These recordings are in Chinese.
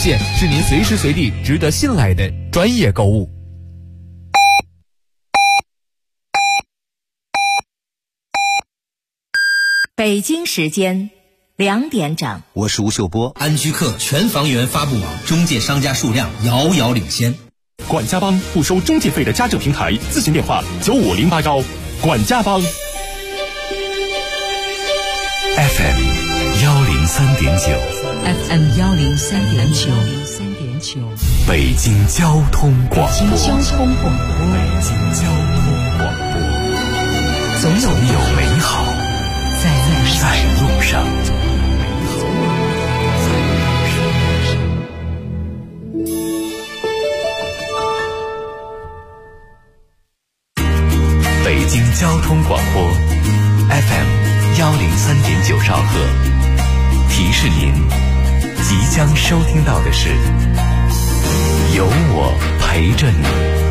线是您随时随地值得信赖的专业购物。 北京时间2点整， 我是吴秀波。 安居客全房源发布网，中介商家数量遥遥领先。 管家帮不收中介费的家政平台，咨询电话9508管家帮。 FM 103.9 FM 103.9， 北京交通广播。 北京交通广播， 总有美好在路上。北京交通广播 FM 103.9兆赫，提示您即将收听到的是有我陪着你。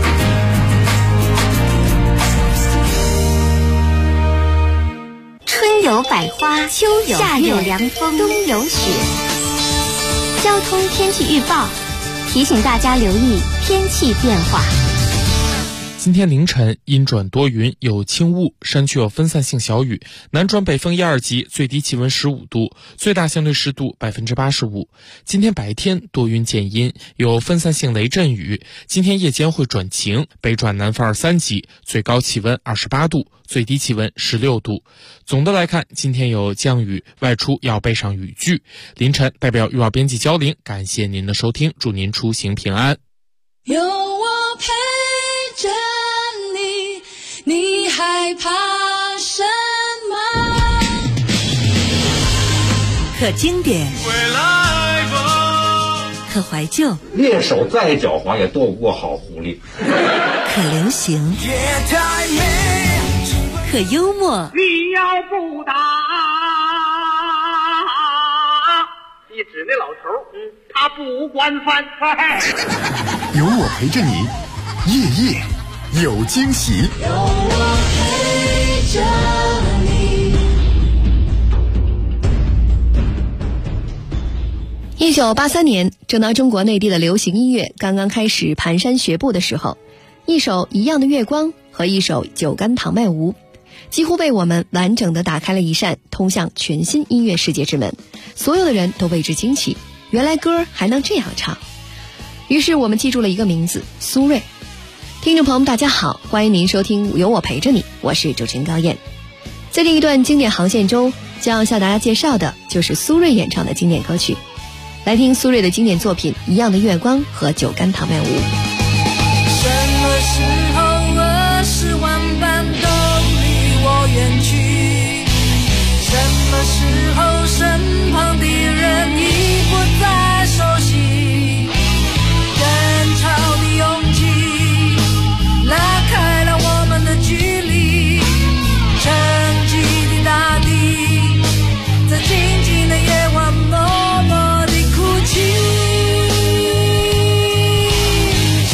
春有百花，秋有夏有凉风，冬有雪。交通天气预报提醒大家留意天气变化。 今天凌晨阴转多云，有轻雾，山区有分散性小雨，南转北风1、2级，最低气温15度，最大相对湿度85%。今天白天多云见阴，有分散性雷阵雨，今天夜间会转晴，北转南风2、3级，最高气温28度，最低气温16度。总的来看，今天有降雨，外出要备上雨具。凌晨代表预报编辑焦玲，感谢您的收听，祝您出行平安。 有我陪着你，你害怕什么？ 可经典，可怀旧， 猎手再狡猾也斗不过好狐狸。 可流行，可幽默。 你要不打，你指那老头，他不管饭菜。 有我陪着你，夜夜有惊喜。 有我陪着你。 1983年，正当中国内地的流行音乐刚刚开始蹒跚学步的时候，一首《一样的月光》和一首《酒干倘卖无》几乎为我们完整地打开了一扇通向全新音乐世界之门，所有的人都为之惊奇，原来歌还能这样唱。于是我们记住了一个名字，苏芮。听众朋友们大家好，欢迎您收听有我陪着你，我是主持人高燕。在这一段经典航线中，将向大家介绍的就是苏芮演唱的经典歌曲。来听苏芮的经典作品《一样的月光》和《酒干倘卖无》。 什么时候20万般都离我远去？什么时候身旁的人已不再熟悉？人潮的拥挤拉开了我们的距离，沉寂的大地在静静的夜晚默默地哭泣。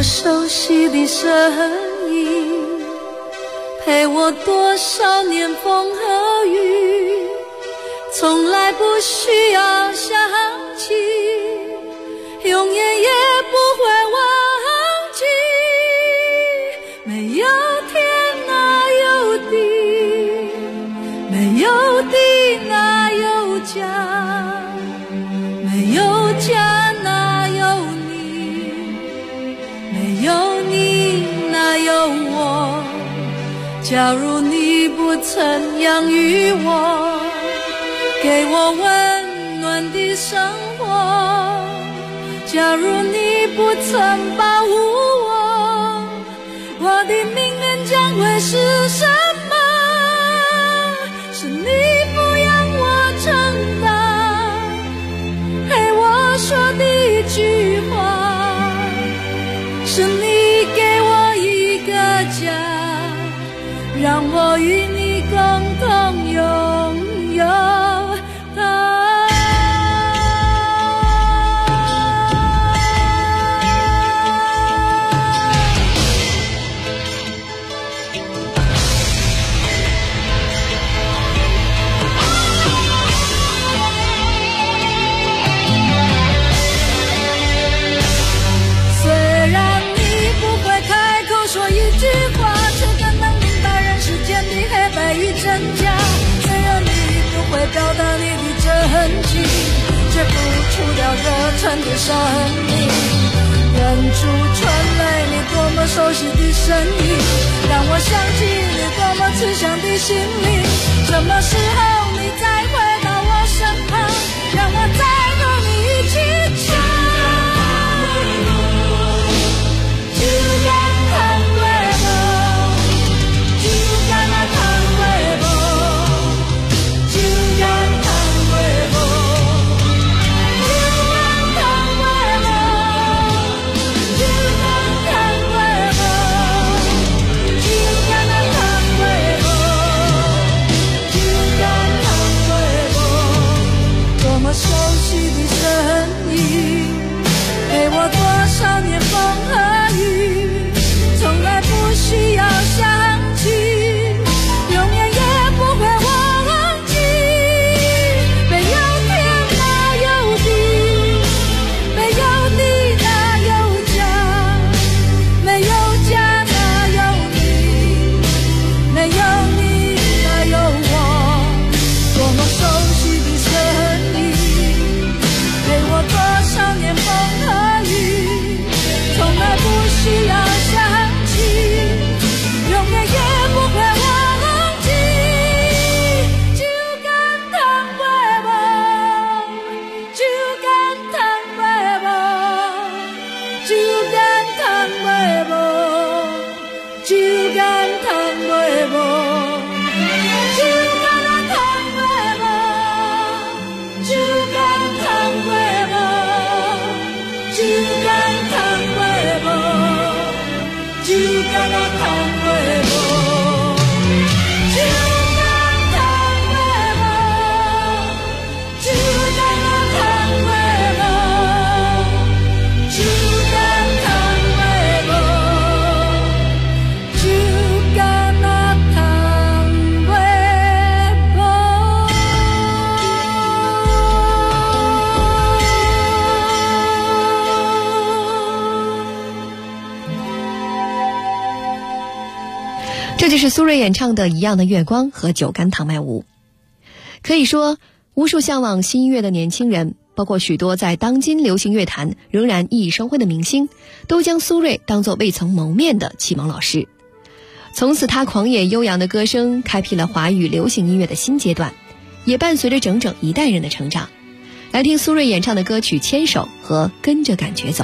我熟悉的声音，陪我多少年风和雨，从来不需要想起，永远也不会忘记。没有天哪有地，没有地哪有家，没有家哪有你，没有你哪有我。假如你不曾养育我，给我温暖的生活，假如你不曾保护我，我的命运将会是什么？是你抚养我长大，陪我说的一句话，是你给我一个家，让我与你共同拥有它。虽然你不会开口说一句话，却更能明白人世间的黑白与真假。虽然你不会表达你的真情，却付出了热忱的生命。忍住春泪，你多么熟悉的身影，让我想起你多么慈祥的心灵。什么时候你再回到我身旁，让我再和你一起唱。熟悉的身影，陪我多少年风和雨，从来不需要想起，永远也不会忘记。没有天哪有地，没有地哪有家，没有家哪有你，没有你哪有我。多么熟悉的身影，陪我多少年风和雨，从来不需要想起，永远也不会忘记。就敢倘袂无，就敢倘袂无，就敢倘袂无，就敢倘袂无。 这就是苏芮演唱的《一样的月光》和《酒干倘卖无》。可以说，无数向往新音乐的年轻人，包括许多在当今流行乐坛仍然熠熠生辉的明星，都将苏芮当作未曾谋面的启蒙老师。从此，她狂野悠扬的歌声开辟了华语流行音乐的新阶段，也伴随着整整一代人的成长。来听苏芮演唱的歌曲《牵手》和《跟着感觉走》。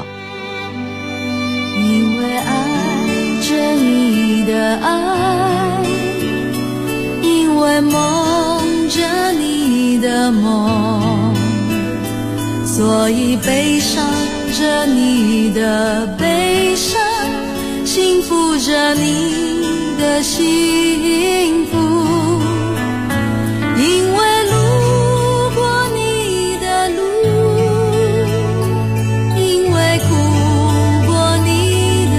因为爱着你的爱，因为梦着你的梦，所以悲伤着你的悲伤，幸福着你的幸福。因为路过你的路，因为哭过你的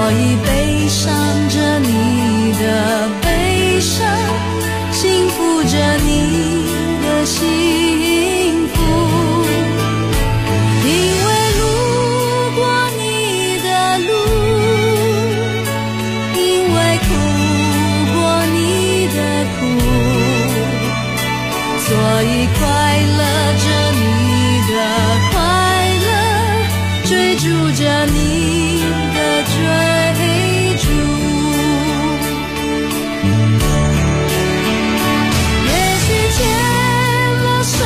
所以悲伤着你的悲伤，幸福着你的幸福。因为路过你的路，因为哭过你的苦，所以快乐着你的快乐，追逐着你的追逐。也许牵了手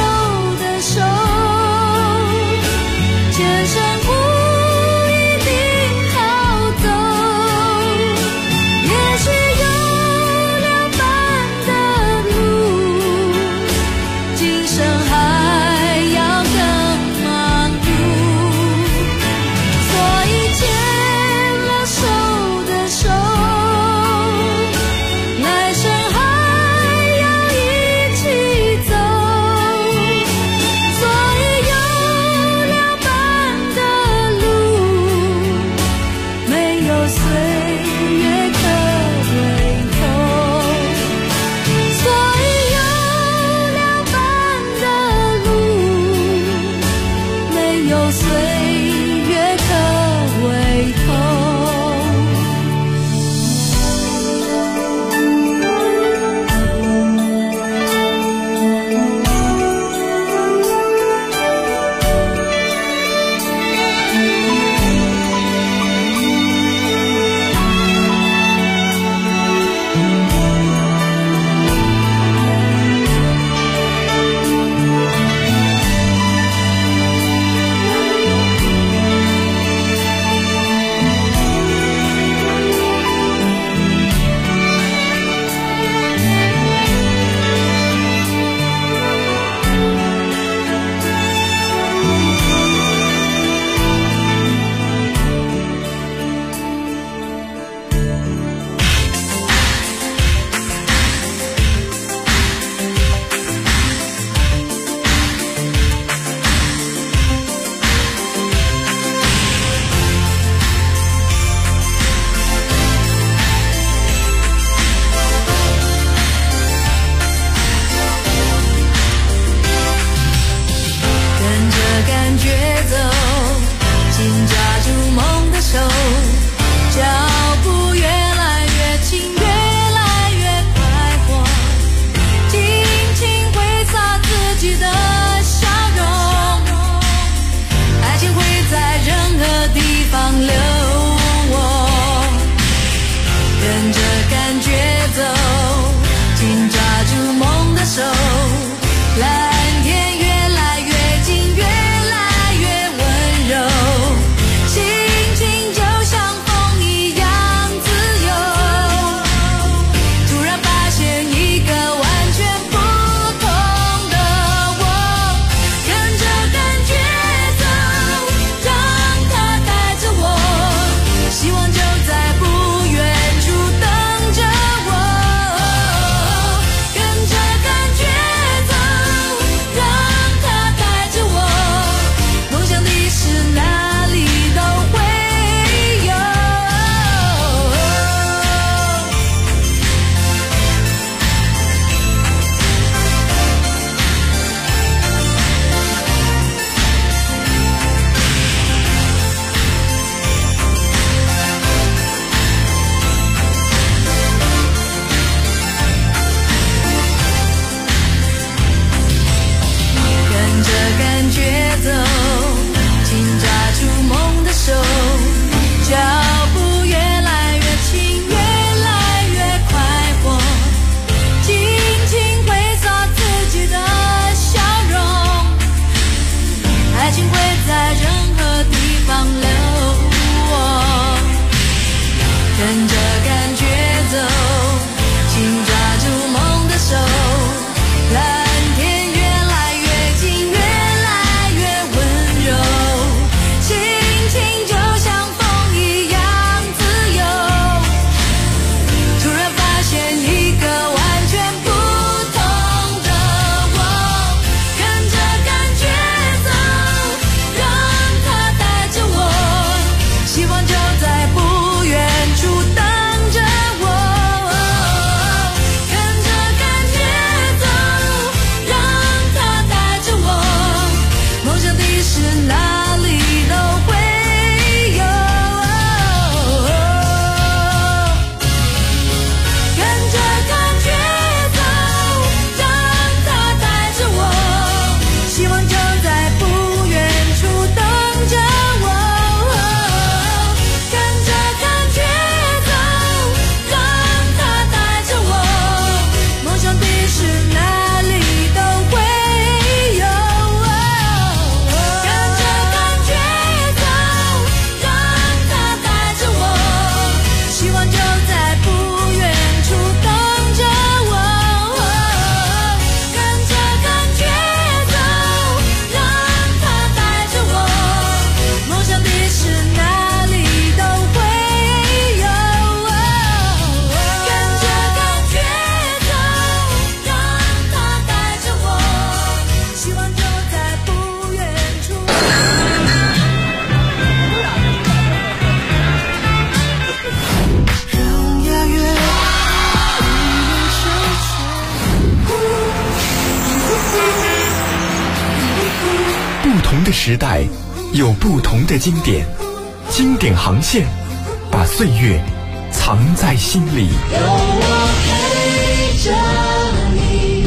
的时代，有不同的经典，经典航线，把岁月藏在心里。 有我陪着你。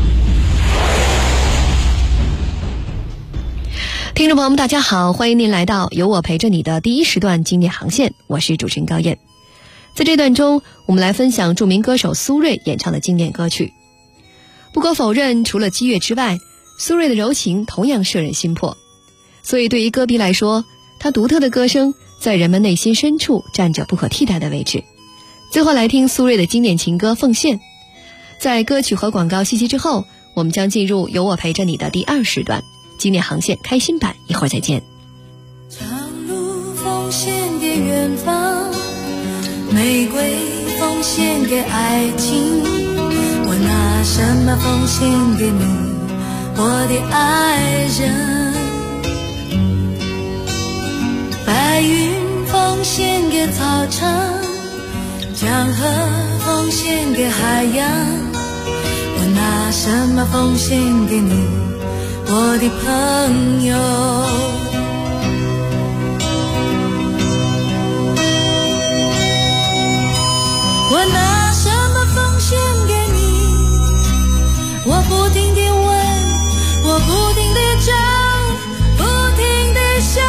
听众朋友们，大家好，欢迎您来到有我陪着你的第一时段经典航线，我是主持人高燕。在这段中，我们来分享著名歌手苏芮演唱的经典歌曲。不可否认，除了激越之外，苏芮的柔情同样摄人心魄。所以对于歌迷来说，她独特的歌声在人们内心深处占着不可替代的位置。最后来听苏芮的经典情歌《奉献》。在歌曲和广告信息之后，我们将进入有我陪着你的第2时段经典航线开心版，一会儿再见。 长路奉献给远方，玫瑰奉献给爱情，我拿什么奉献给你，我的爱人？白云奉献给草场，江河奉献给海洋，我拿什么奉献给你，我的朋友？我拿什么奉献给你？我不停地问，我不停地找，不停地想。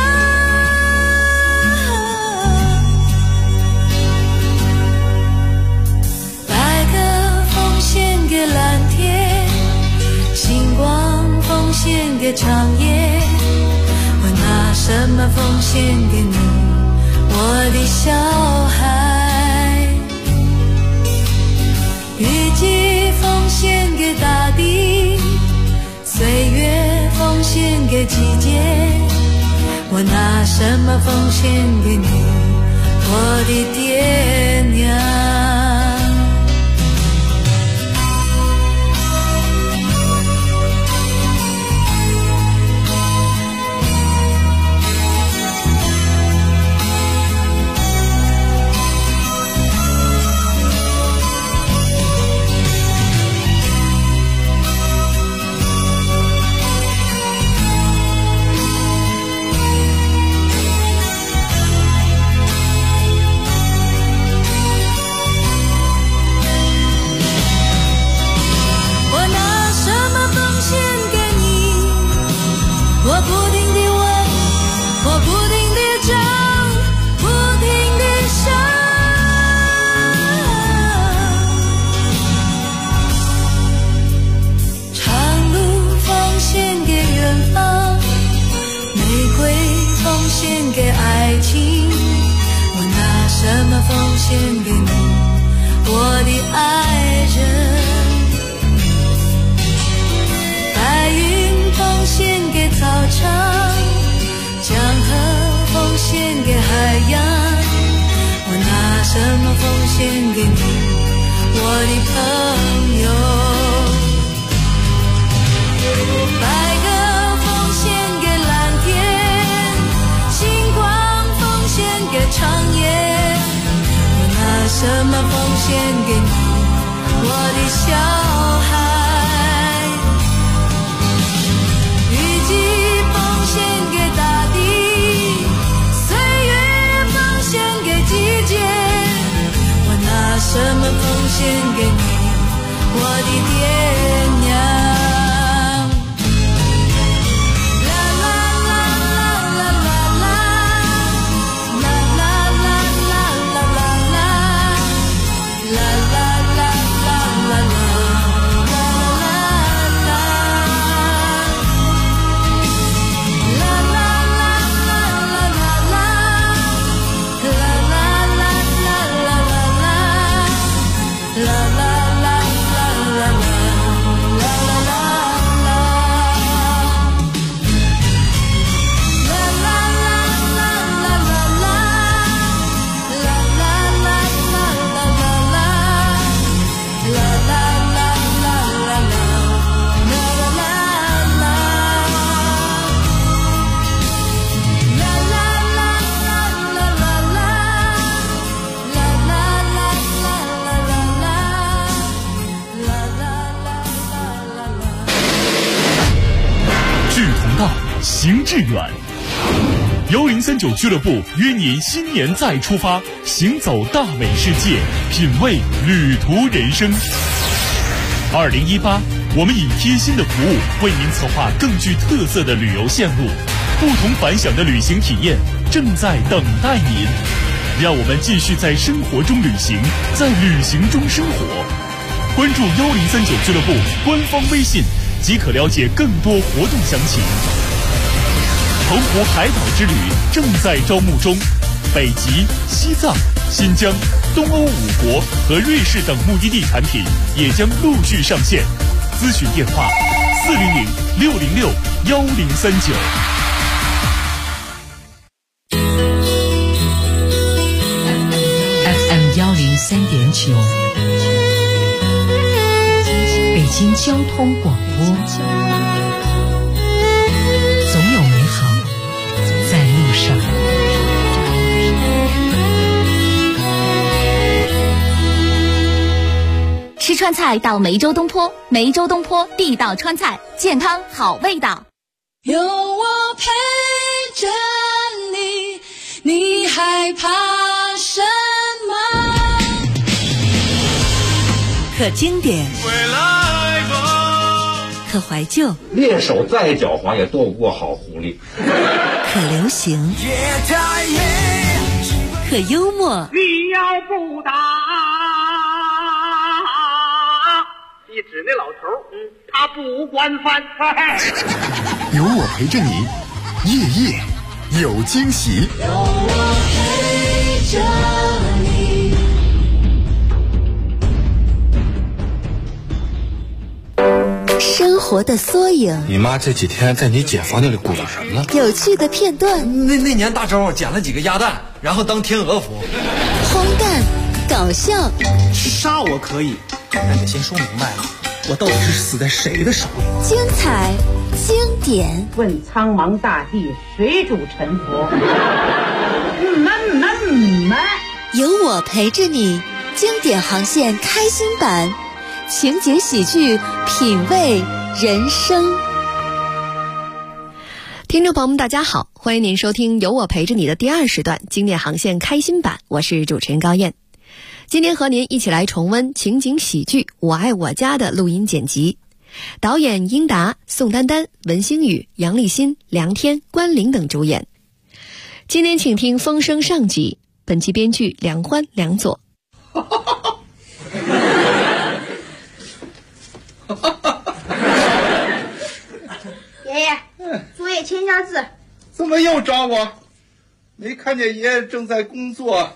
白鸽奉献给蓝天，星光奉献给长夜，我拿什么奉献给你，我的小孩？雨季奉献给大地，岁月奉献给季节，我拿什么奉献给你，我的爹娘？奉献给你，我的爱人。白云奉献给草场，江河奉献给海洋，我拿什么奉献给你，我的朋友？白鸽奉献给蓝天，星光奉献给长夜，拿什么奉献给你，我的小孩？雨季奉献给大地，岁月奉献给季节，我拿什么奉献给你，我的爹娘？啦啦行致远。1039俱乐部约您新年再出发，行走大美世界，品味旅途人生。2018，我们以贴心的服务为您策划更具特色的旅游线路，不同凡响的旅行体验正在等待您。让我们继续在生活中旅行，在旅行中生活。关注1039俱乐部官方微信，即可了解更多活动详情。澎湖海岛之旅正在招募中，北极、西藏、新疆、东欧5国和瑞士等目的地产品也将陆续上线。咨询电话400-606-1039。 FM 103.9，北京交通广播。总有美好在路上。 吃川菜到梅州东坡，梅州东坡地道川菜，健康好味道。 有我陪着你，你害怕什么？ 可经典，可怀旧， 猎手再狡猾也躲不过好狐狸。 可流行，可幽默。 你要不打，一指那老头，他不惯犯。 有我陪着你，夜夜有惊喜。 有我陪着你。 生活的缩影， 你妈这几天在你姐房间里鼓捣什么呢？ 有趣的片段。 那年大周捡了几个鸭蛋，然后当天鹅服。 荒诞，搞笑。 杀我可以，但得先说明白了，我到底是死在谁的手里？ 精彩，经典。 问苍茫大地，谁主沉浮？ 有我陪着你，经典航线开心版。情景喜剧，品味人生。 听众朋友们大家好，欢迎您收听有我陪着你的第2时段经典航线开心版，我是主持人高燕。今天和您一起来重温情景喜剧《我爱我家》的录音剪辑，导演英达、宋丹丹、文星宇、杨立新、梁天、关凌等主演。今天请听风声上集，本期编剧梁欢、梁左。 爷爷，作业签下字。 怎么又找我？没看见爷爷正在工作，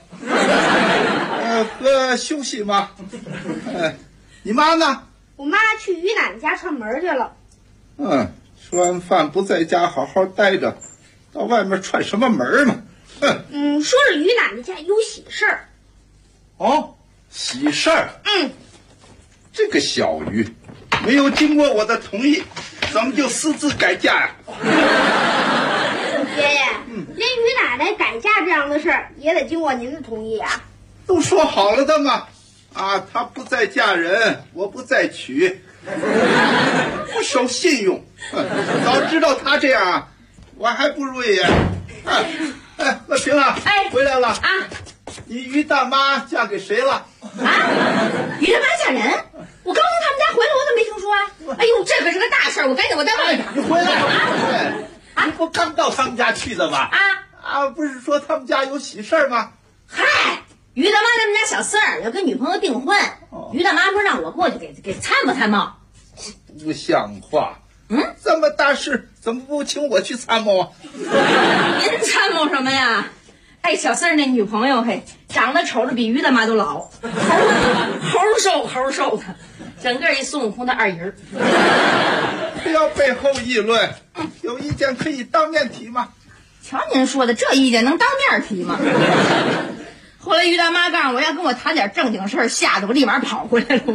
和休息吗？你妈呢？ 我妈去于奶奶家串门去了。 吃完饭不在家好好待着，到外面串什么门嘛？ 说是于奶奶家有喜事儿。 哦，喜事儿？这个小鱼没有经过我的同意，怎么就私自改嫁呀？ 爷爷，连于奶奶改嫁这样的事儿也得经过您的同意啊。 都说好了的嘛。她不再嫁人，我不再娶，不守信用。早知道她这样，我还不如也。乐平啊，回来了啊！你于大妈嫁给谁了？ 于大妈嫁人？我刚从他们家回来，我怎么没听说啊？哎呦，这可是个大事儿，我赶紧我再问一下。 你回来了？你不刚到他们家去的吗？不是说他们家有喜事儿吗？ 嗨，于大妈他们家小四儿要跟女朋友订婚，于大妈说让我过去给参谋参谋。 不像话！这么大事怎么不请我去参谋啊？ 您参谋什么呀？哎，小四儿那女朋友长得瞅着比于大妈都老，齁瘦的，整个一孙悟空的二人。 不要背后议论，有意见可以当面提吗？ 瞧您说的，这意见能当面提吗？后来于大妈告诉我要跟我谈点正经事儿，吓得我立马跑回来了。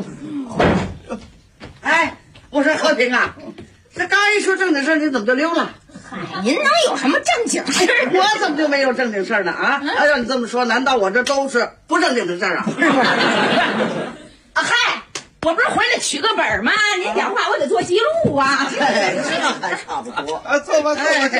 我说和平啊，这刚一说正经事儿，你怎么就溜了？ 您能有什么正经事儿？ 我怎么就没有正经事儿呢？让你这么说，难道我这都是不正经的事儿啊？ 我我不是回来取个本吗？您讲话我得做记录啊。 这还差不多。 坐吧，坐吧，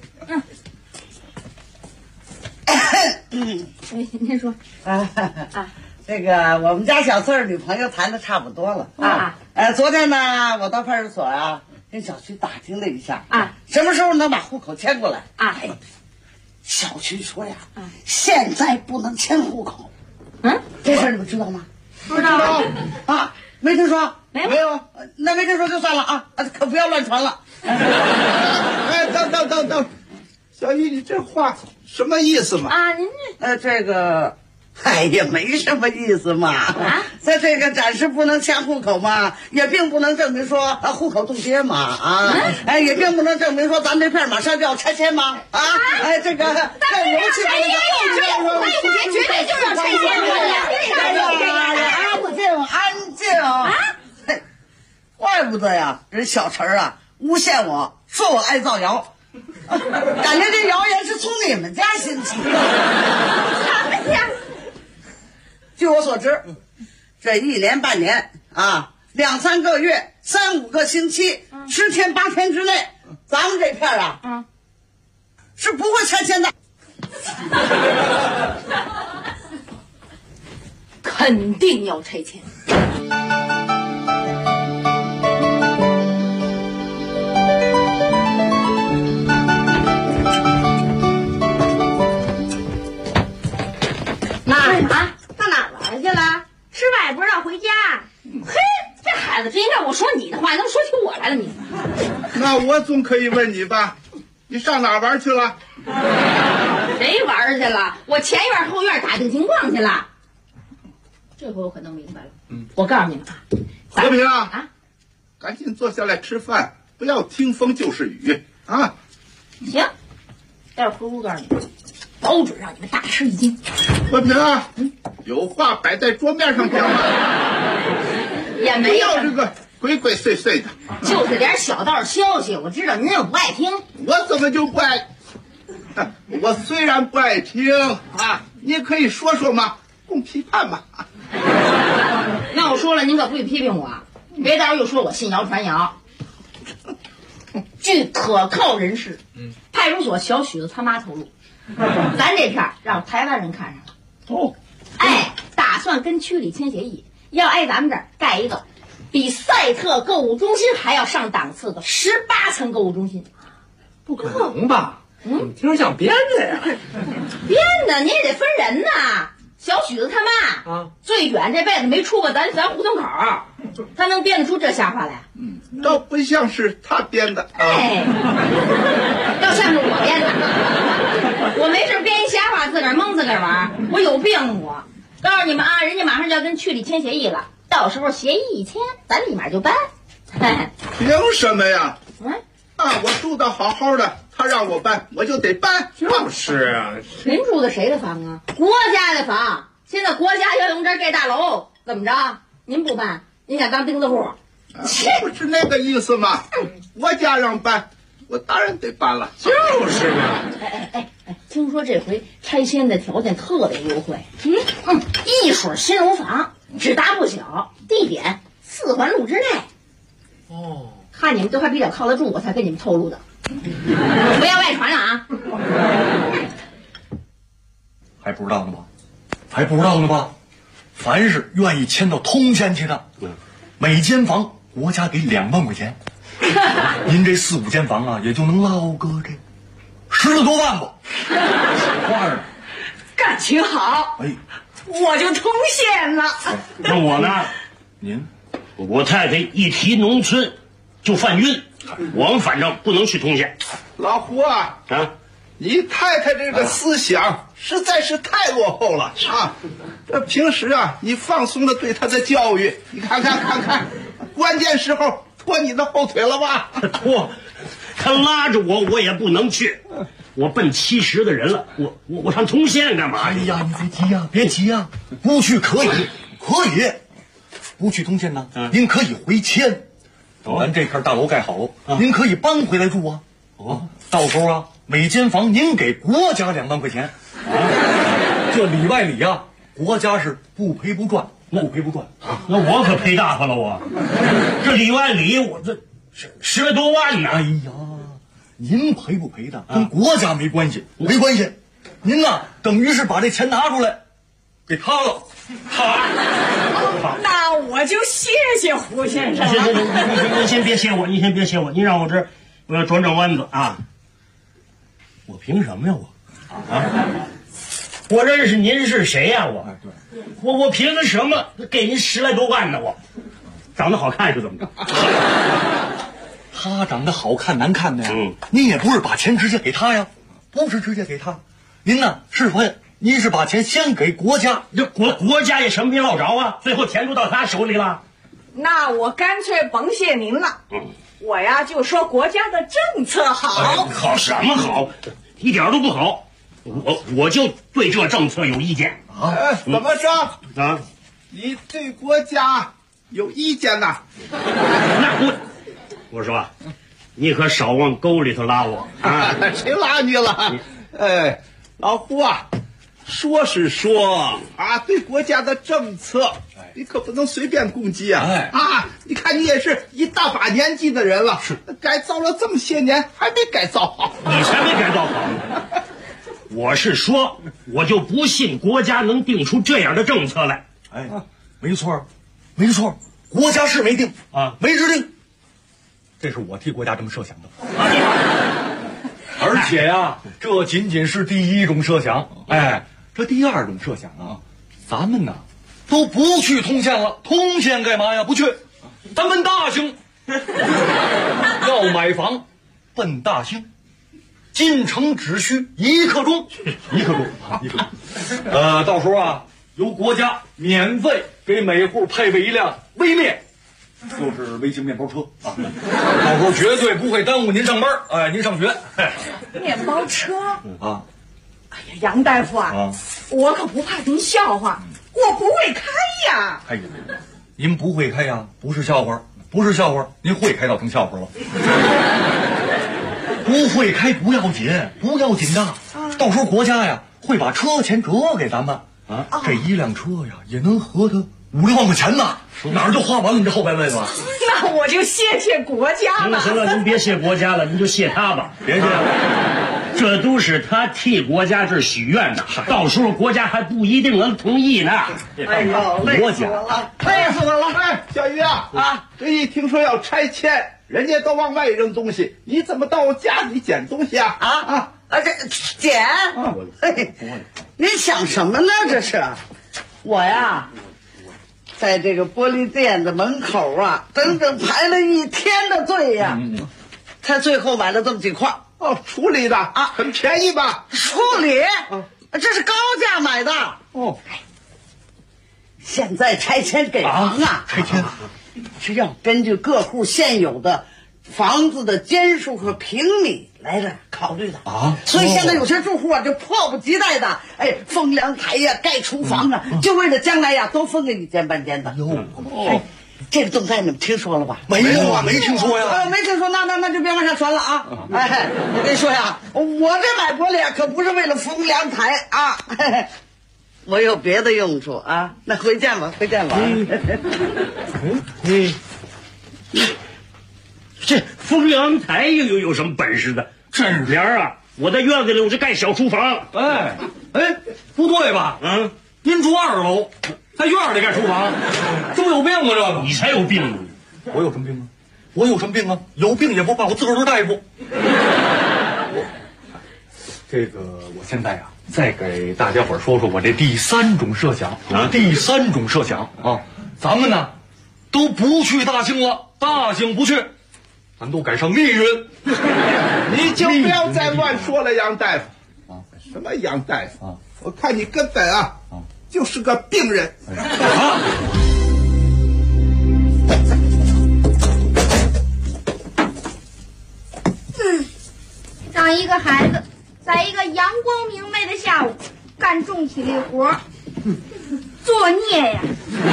您说这个我们家小四儿女朋友谈的差不多了啊。昨天呢，我到派出所啊，跟小区打听了一下啊，什么时候能把户口迁过来啊？小区说呀，现在不能迁户口。这事儿你们知道吗？ 不知道啊，没听说？ 没有。 那没听说就算了啊，可不要乱传了。 等，小玉，你这话什么意思嘛？ 啊，您这个。也没什么意思嘛。在这个暂时不能迁户口嘛，也并不能证明说户口冻结嘛也并不能证明说咱这片马上就要拆迁嘛这个在油气绝对就要拆迁安静怪不得呀，人小陈啊诬陷我说我爱造谣，感觉这谣言是从你们家兴起的。 什么家？ 据我所知，这1年半年啊，2、3个月，3、5个星期，10天8天之内，咱们这片啊，是不会拆迁的。 肯定要拆迁。吃饭不知道回家，嘿，这孩子真应该我说你的话，怎么说起我来了你？ 那我总可以问你吧，你上哪儿玩去了？ 谁玩去了？我前院后院打听情况去了。这回我可弄明白了。我告诉你们啊， 和平啊，赶紧坐下来吃饭，不要听风就是雨啊。 行，待会儿回屋告诉你们，保准让你们大吃一惊。 和平啊，有话摆在桌面上讲吗？ 也没有这个鬼鬼祟祟的， 就是点小道消息。我知道您又不爱听， 我怎么就不爱？我虽然不爱听啊，你也可以说说嘛，共批判嘛。 那我说了，您可不许批评我，别到时候又说我信谣传谣。据可靠人士，派出所小许子他妈透露，咱这片让台湾人看上了。打算跟区里签协议，要挨咱们这儿盖一个比赛特购物中心还要上档次的18层购物中心。 不可能吧？听着像编的呀。 编的你也得分人呐。小许子他妈最远这辈子没出过咱胡同口，他能编得出这瞎话来？ 倒不像是他编的。 要像是我编的，我没事编一瞎话自个儿蒙自个儿玩，我有病我。告诉你们啊，人家马上就要跟区里签协议了，到时候协议一签，咱立马就搬。 凭什么呀？我住的好好的，他让我搬，我就得搬。 就是啊， 您住的谁的房啊？国家的房。现在国家要用这儿盖大楼，怎么着？您不搬，您想当钉子户？ 不是那个意思嘛。国家让搬，我当然得搬了。 就是嘛。 听说这回拆迁的条件特别优惠。一水新楼房，只大不小，地点4环路之内。看你们都还比较靠得住，我才跟你们透露的。不要外传了啊！ 还不知道呢吧？还不知道呢吧？凡是愿意迁到通县去的，每间房国家给2万块钱。您这4、5间房啊，也就能捞个这10多万吧。花儿， 感情好，我就通县了。 那我呢？ 您， 我太太一提农村就犯晕，我们反正不能去通县。 老胡啊，你太太这个思想实在是太落后了啊！这平时啊，你放松的对她的教育，你看，关键时候拖你的后腿了吧？ 拖，他拉着我，我也不能去。我奔70的人了，我上通县干嘛？ 哎呀，你别急呀，别急呀，不去可以，不去通县呢，您可以回迁。咱这片大楼盖好了，您可以搬回来住啊。到时候啊，每间房您给国家2万块钱。这里外里啊，国家是不赔不赚， 我赔不赚啊！ 那我可赔大发了，我这里外里我这10多万呢！ 哎呀，您赔不赔的跟国家没关系，没关系。您呐，等于是把这钱拿出来给他了。 那我就谢谢胡先生了。 行，您先别谢我，您先别谢我，您让我这我要转转弯子啊！我凭什么呀我认识您是谁呀我凭什么给您10来多万呢？我长得好看是怎么着？ 他长得好看难看的呀，您也不是把钱直接给他呀，不是直接给他，您呢您是把钱先给国家， 这国家也什么没落着啊，最后钱都到他手里了。 那我干脆甭谢您了，我呀就说国家的政策好。 好什么好？一点都不好。我就对这政策有意见啊！怎么着啊？ 你对国家有意见呐？ 那我说，你可少往沟里头拉我啊！ 谁拉你了？哎，老胡啊，说是说啊，对国家的政策，你可不能随便攻击啊！啊，你看你也是一大把年纪的人了，是改造了这么些年，还没改造好。 你才没改造好呢！我是说，我就不信国家能定出这样的政策来。 哎，没错，国家是没定啊，没制定，这是我替国家这么设想的。而且呀，这仅仅是第一种设想。哎，这第二种设想啊，咱们呢都不去通县了，通县干嘛呀？不去，咱奔大兴，要买房，奔大兴。进城只需1刻钟，到时候啊，由国家免费给每户配备一辆微面，就是微型面包车啊，到时候绝对不会耽误您上班，哎，您上学。 面包车啊！哎呀，杨大夫啊，我可不怕您笑话，我不会开呀。 哎呀，您不会开呀，不是笑话，您会开倒成笑话了。不会开不要紧的，到时候国家呀会把车钱折给咱们啊，这一辆车呀也能合他5、6万块钱呢，哪儿就花完了你这后半辈子。 那我就谢谢国家了。 行了，您别谢国家了，您就谢他吧。 别谢了， 这都是他替国家这许愿的，到时候国家还不一定能同意呢。 哎呦，累死我了！ 哎，小鱼啊，这一听说要拆迁，人家都往外扔东西，你怎么到我家里捡东西啊？ 这捡？嘿，你想什么呢？这是我呀，在这个玻璃店的门口啊，整整排了1天的队呀，才最后买了这么几块。 哦，处理的啊，很便宜吧？ 处理，这是高价买的。 哦， 现在拆迁给房啊， 拆迁是要根据各户现有的房子的间数和平米来考虑的啊。所以现在有些住户啊，就迫不及待的，封凉台呀，盖厨房啊，就为了将来呀，多分给你间半间的。这个动态你们听说了吧？ 没有啊，没听说呀。 没听说，那就别往下传了啊！哎，我跟你说呀，我这买玻璃啊，可不是为了封凉台啊，我有别的用处啊。那回见吧。 这封凉台又有什么本事的？真是啊！我在院子里我是盖小厨房。 哎，不对吧？您住2楼。在院里盖厨房，这不有病吗？这个你才有病呢！ 我有什么病啊？有病也不把我自个儿当大夫。这个我现在啊，再给大家伙说说我这第3种设想啊。咱们呢都不去大兴了，大兴不去，咱都改上密云。 你就不要再乱说了，杨大夫啊！什么杨大夫啊？我看你根本就是个病人。 让一个孩子在一个阳光明媚的下午干重体力活，作孽呀！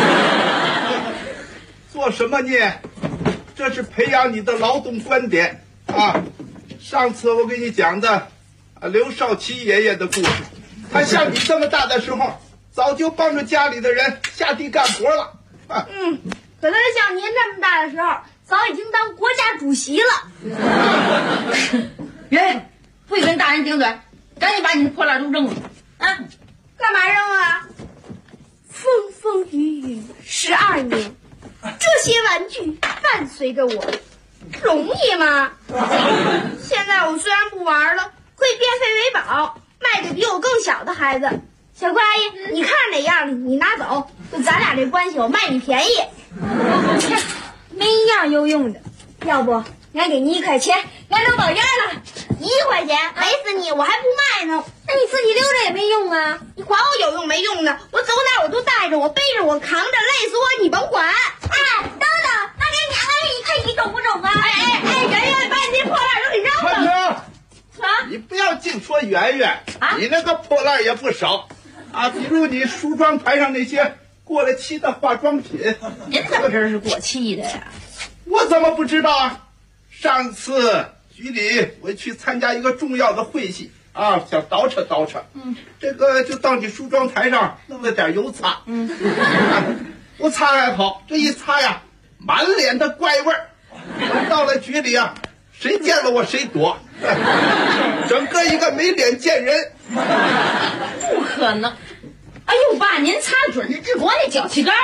做什么孽？这是培养你的劳动观点啊！上次我给你讲的刘少奇爷爷的故事，他像你这么大的时候早就帮助家里的人下地干活了。 可能是像您这么大的时候，早已经当国家主席了。 人不许跟大人顶嘴，赶紧把你的破烂都扔了啊！ 干嘛扔啊？风风雨雨12年，这些玩具伴随着我，容易吗？现在我虽然不玩了，可以变废为宝，卖给比我更小的孩子。小郭阿姨，你看哪样你拿走，就咱俩这关系，我卖你便宜。没一样有用的，要不俺给你1块钱，俺能保研了。1块钱美死你，我还不卖呢。那你自己留着也没用啊，你管我有用没用的，我走哪我都带着，我背着我扛着，累死我你甭管。哎，等等，那给你2块钱，你看你中不中啊？圆圆，把你这破烂都给扔了。 快停！你不要净说圆圆，你那个破烂也不少啊，比如你梳妆台上那些过了期的化妆品。 您怎么知道是过期的呀？ 我怎么不知道啊？上次局里我去参加一个重要的会议啊，想捯饬捯饬，这个就到你梳妆台上弄了点油擦，我擦还好，这一擦呀，满脸的怪味儿。到了局里啊，谁见了我谁躲，整个一个没脸见人。 不可能！哎呦，爸，您擦的准是治国那脚气膏。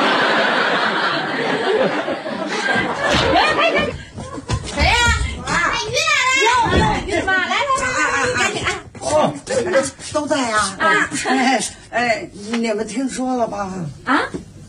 谁呀？于妈，来，赶紧哦，都在啊！你们听说了吧？ 啊？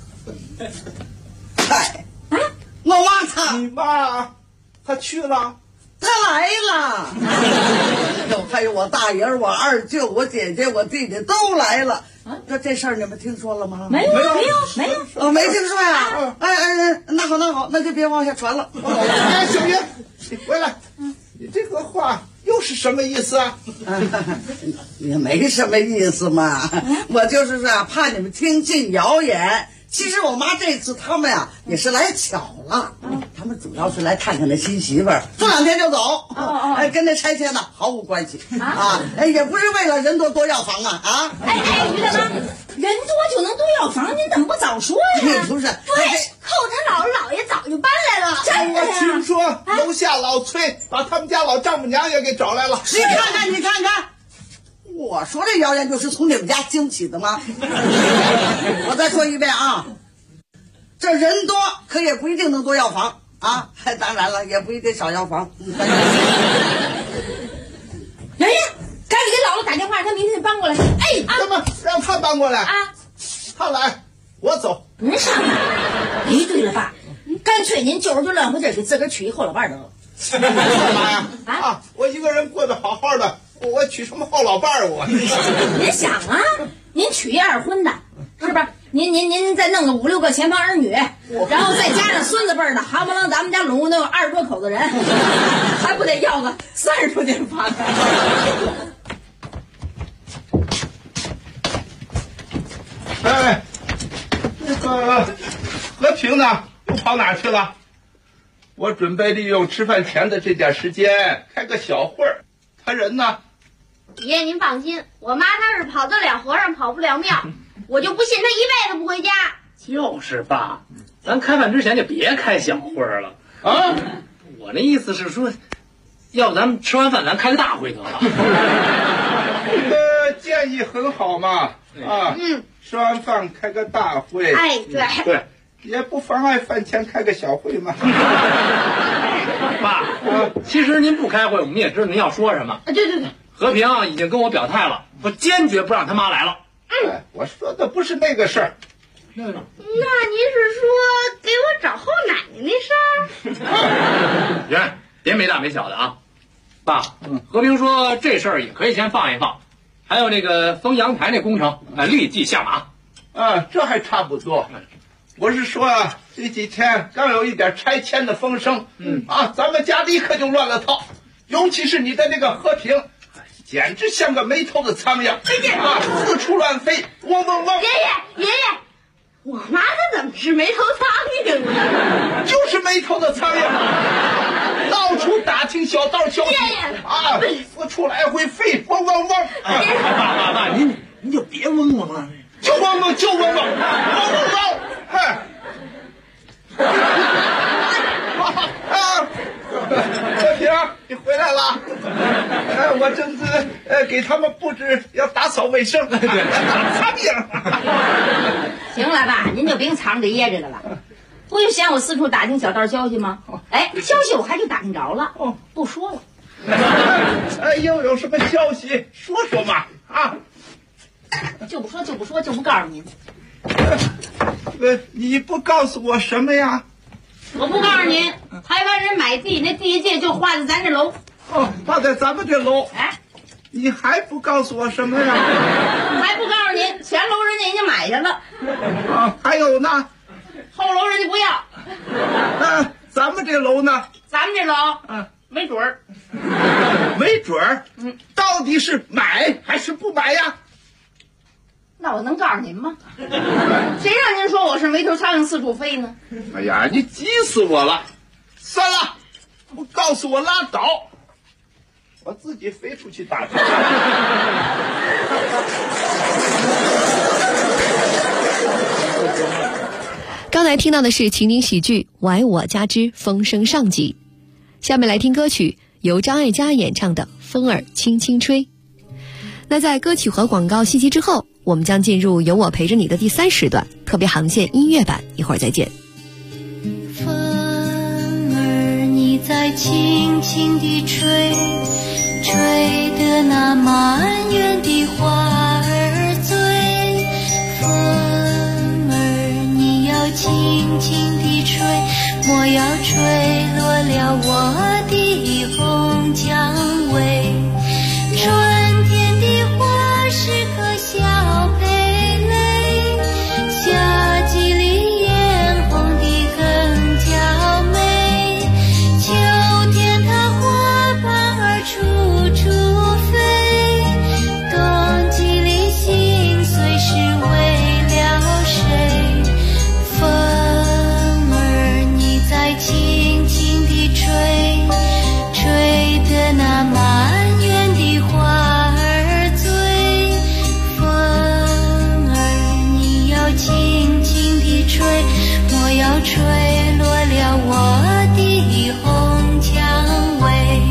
嗨，我妈她， 你妈，她去了， 她来了。还有我大爷、我二舅、我姐姐、我弟弟都来了。这事儿你们听说了吗？ 没有， 没听说呀。那好，那就别往下传了。 小云，你回来，你这个话又是什么意思啊？ 也没什么意思嘛，我就是说怕你们听信谣言。其实我妈这次他们呀也是来巧了，他们主要是来看看那新媳妇儿，住2天就走，跟那拆迁呢毫无关系啊，也不是为了人多要房啊。 于大妈，人多就能多要房，您怎么不早说呀？ 不是， 对，寇他姥姥姥爷早就搬来了。 真的呀？ 我听说楼下老崔把他们家老丈母娘也给找来了。 你看看。我说这谣言就是从你们家兴起的吗？我再说一遍啊，这人多可也不一定能多要房啊，当然了，也不一定少要房。 圆圆，赶紧给姥姥打电话，他明天就搬过来。 怎么让他搬过来啊？他来，我走。 您上哪？对了，爸，干脆您就乱回这儿给自个儿娶一后老伴得了。 干嘛呀？我一个人过得好好的。我娶什么后老伴儿？我您想啊，您娶一2婚的，是吧？您再弄个5、6个前房儿女，然后再加上孙子辈儿的，夯不啷咱们家拢共能有20多口子人，还不得要个30多间房？ 那个和平呢？又跑哪去了？我准备利用吃饭前的这点时间开个小会儿，他人呢？ 爷您放心，我妈她是跑得了和尚跑不了庙，我就不信她一辈子不回家。 就是爸，咱开饭之前就别开小会儿了啊！我那意思是说，要不咱们吃完饭咱开个大会得了。 这个建议很好嘛，吃完饭开个大会，对，也不妨碍饭前开个小会嘛。 爸，其实您不开会，我们也知道您要说什么。 对。 和平已经跟我表态了，我坚决不让他妈来了。 我说的不是那个事儿。 那您是说给我找后奶奶那事儿？ 圆，别没大没小的啊！爸，和平说这事儿也可以先放一放，还有那个封阳台那工程，立即下马。 这还差不多。我是说啊，这几天刚有一点拆迁的风声，咱们家立刻就乱了套，尤其是你的那个和平。简直像个没头的苍蝇四处乱飞，嗡嗡嗡！ 爷爷，我妈她怎么是没头苍蝇呢？ 就是没头的苍蝇，到处打听小道消息四处来回飞，嗡嗡嗡！ 爸，您就别嗡了嘛！ 就问问，我不知道。嗨，小平，你回来了。我正给他们布置要打扫卫生，擦边。 行了吧，您就别藏着掖着的了。不就嫌我四处打听小道消息吗？哎，消息我还就打听着了。不说了。 又有什么消息？说说嘛。啊， 就不说，就不告诉您。 你不告诉我什么呀？ 我不告诉您，台湾人买地，那地界就划在咱这楼。 划在咱们这楼。 哎， 你还不告诉我什么呀？ 还不告诉您，前楼人家已经买下了。 还有呢？ 后楼人家不要。 咱们这楼呢？ 咱们这楼，没准儿。 没准儿？到底是买还是不买呀？ 那我能告诉您吗？谁让您说我是没头苍蝇四处飞呢？ 哎呀，你急死我了！算了，不告诉我拉倒，我自己飞出去打听。 刚才听到的是情景喜剧《歪我家之风声上集》，下面来听歌曲，由张艾嘉演唱的《风儿轻轻吹》。那在歌曲和广告信息之后，我们将进入有我陪着你的第3时段特别航线音乐版，一会儿再见。 风儿你在轻轻地吹，吹得那满园的花儿醉。风儿你要轻轻地吹，莫要吹落了我的红蔷薇。春天的花是颗小蓓蕾，夏季里艳红的更娇美。秋天它花瓣儿处处飞，冬季里心碎是为了谁？风儿你在轻轻地吹，吹得那满园的花儿醉。风儿你要轻轻地吹，莫要吹落了我的红蔷薇。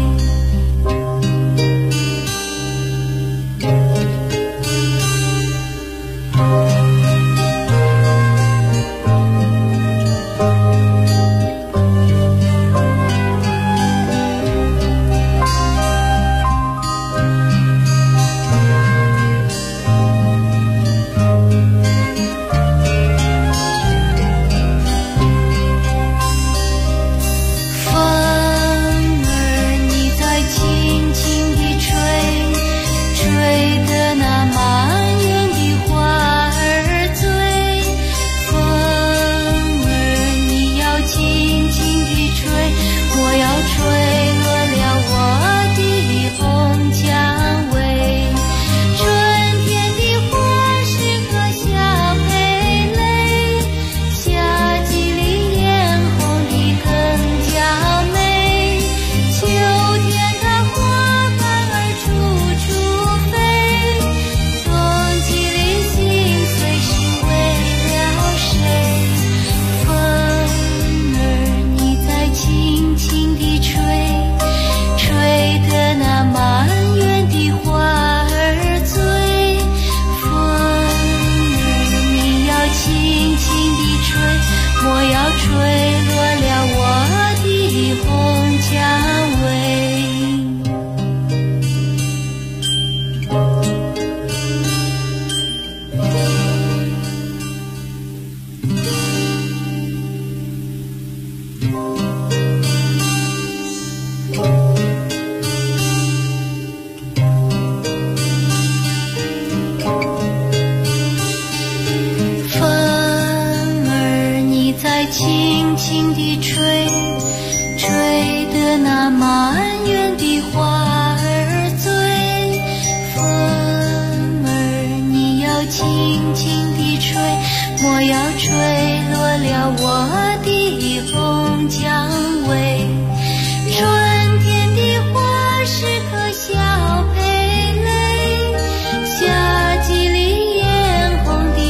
轻轻地吹，吹得那满园的花儿醉。风儿你要轻轻地吹，莫要吹落了我的红蔷薇。春天的花是颗小蓓蕾，夏季里艳红的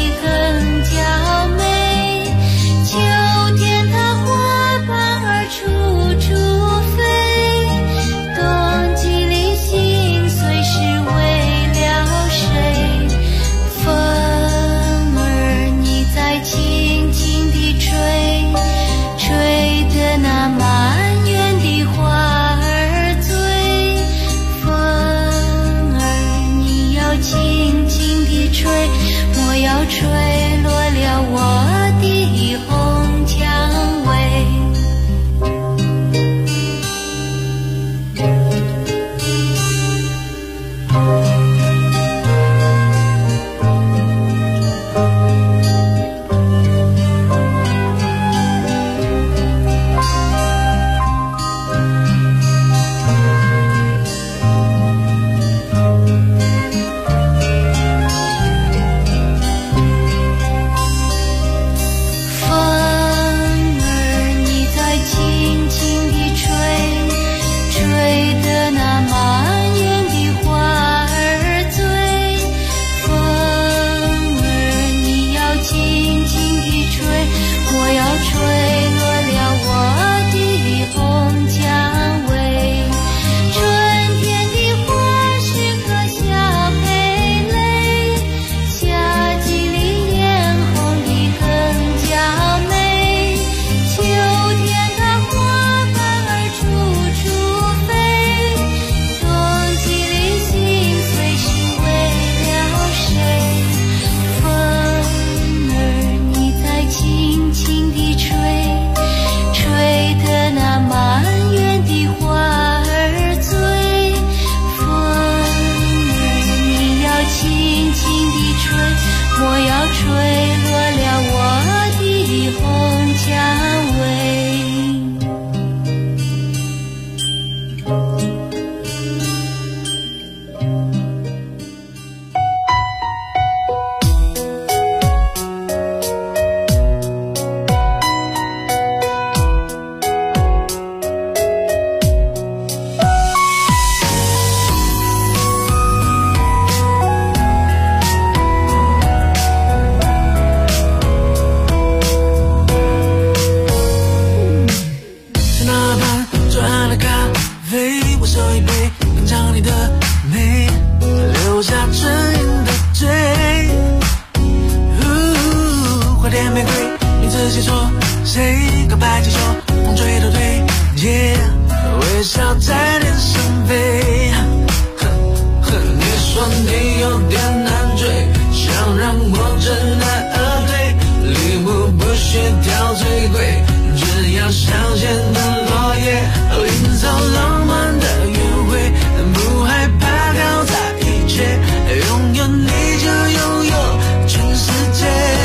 线的落叶，营造浪漫的约会，不害怕搞砸一切，拥有你就拥有全世界。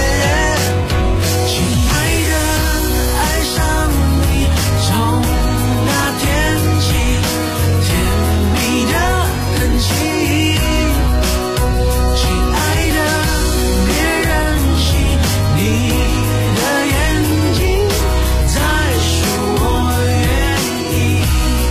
亲爱的，爱上你，从那天起，甜蜜的很轻。亲爱的，别任性，你的眼睛在说我愿意。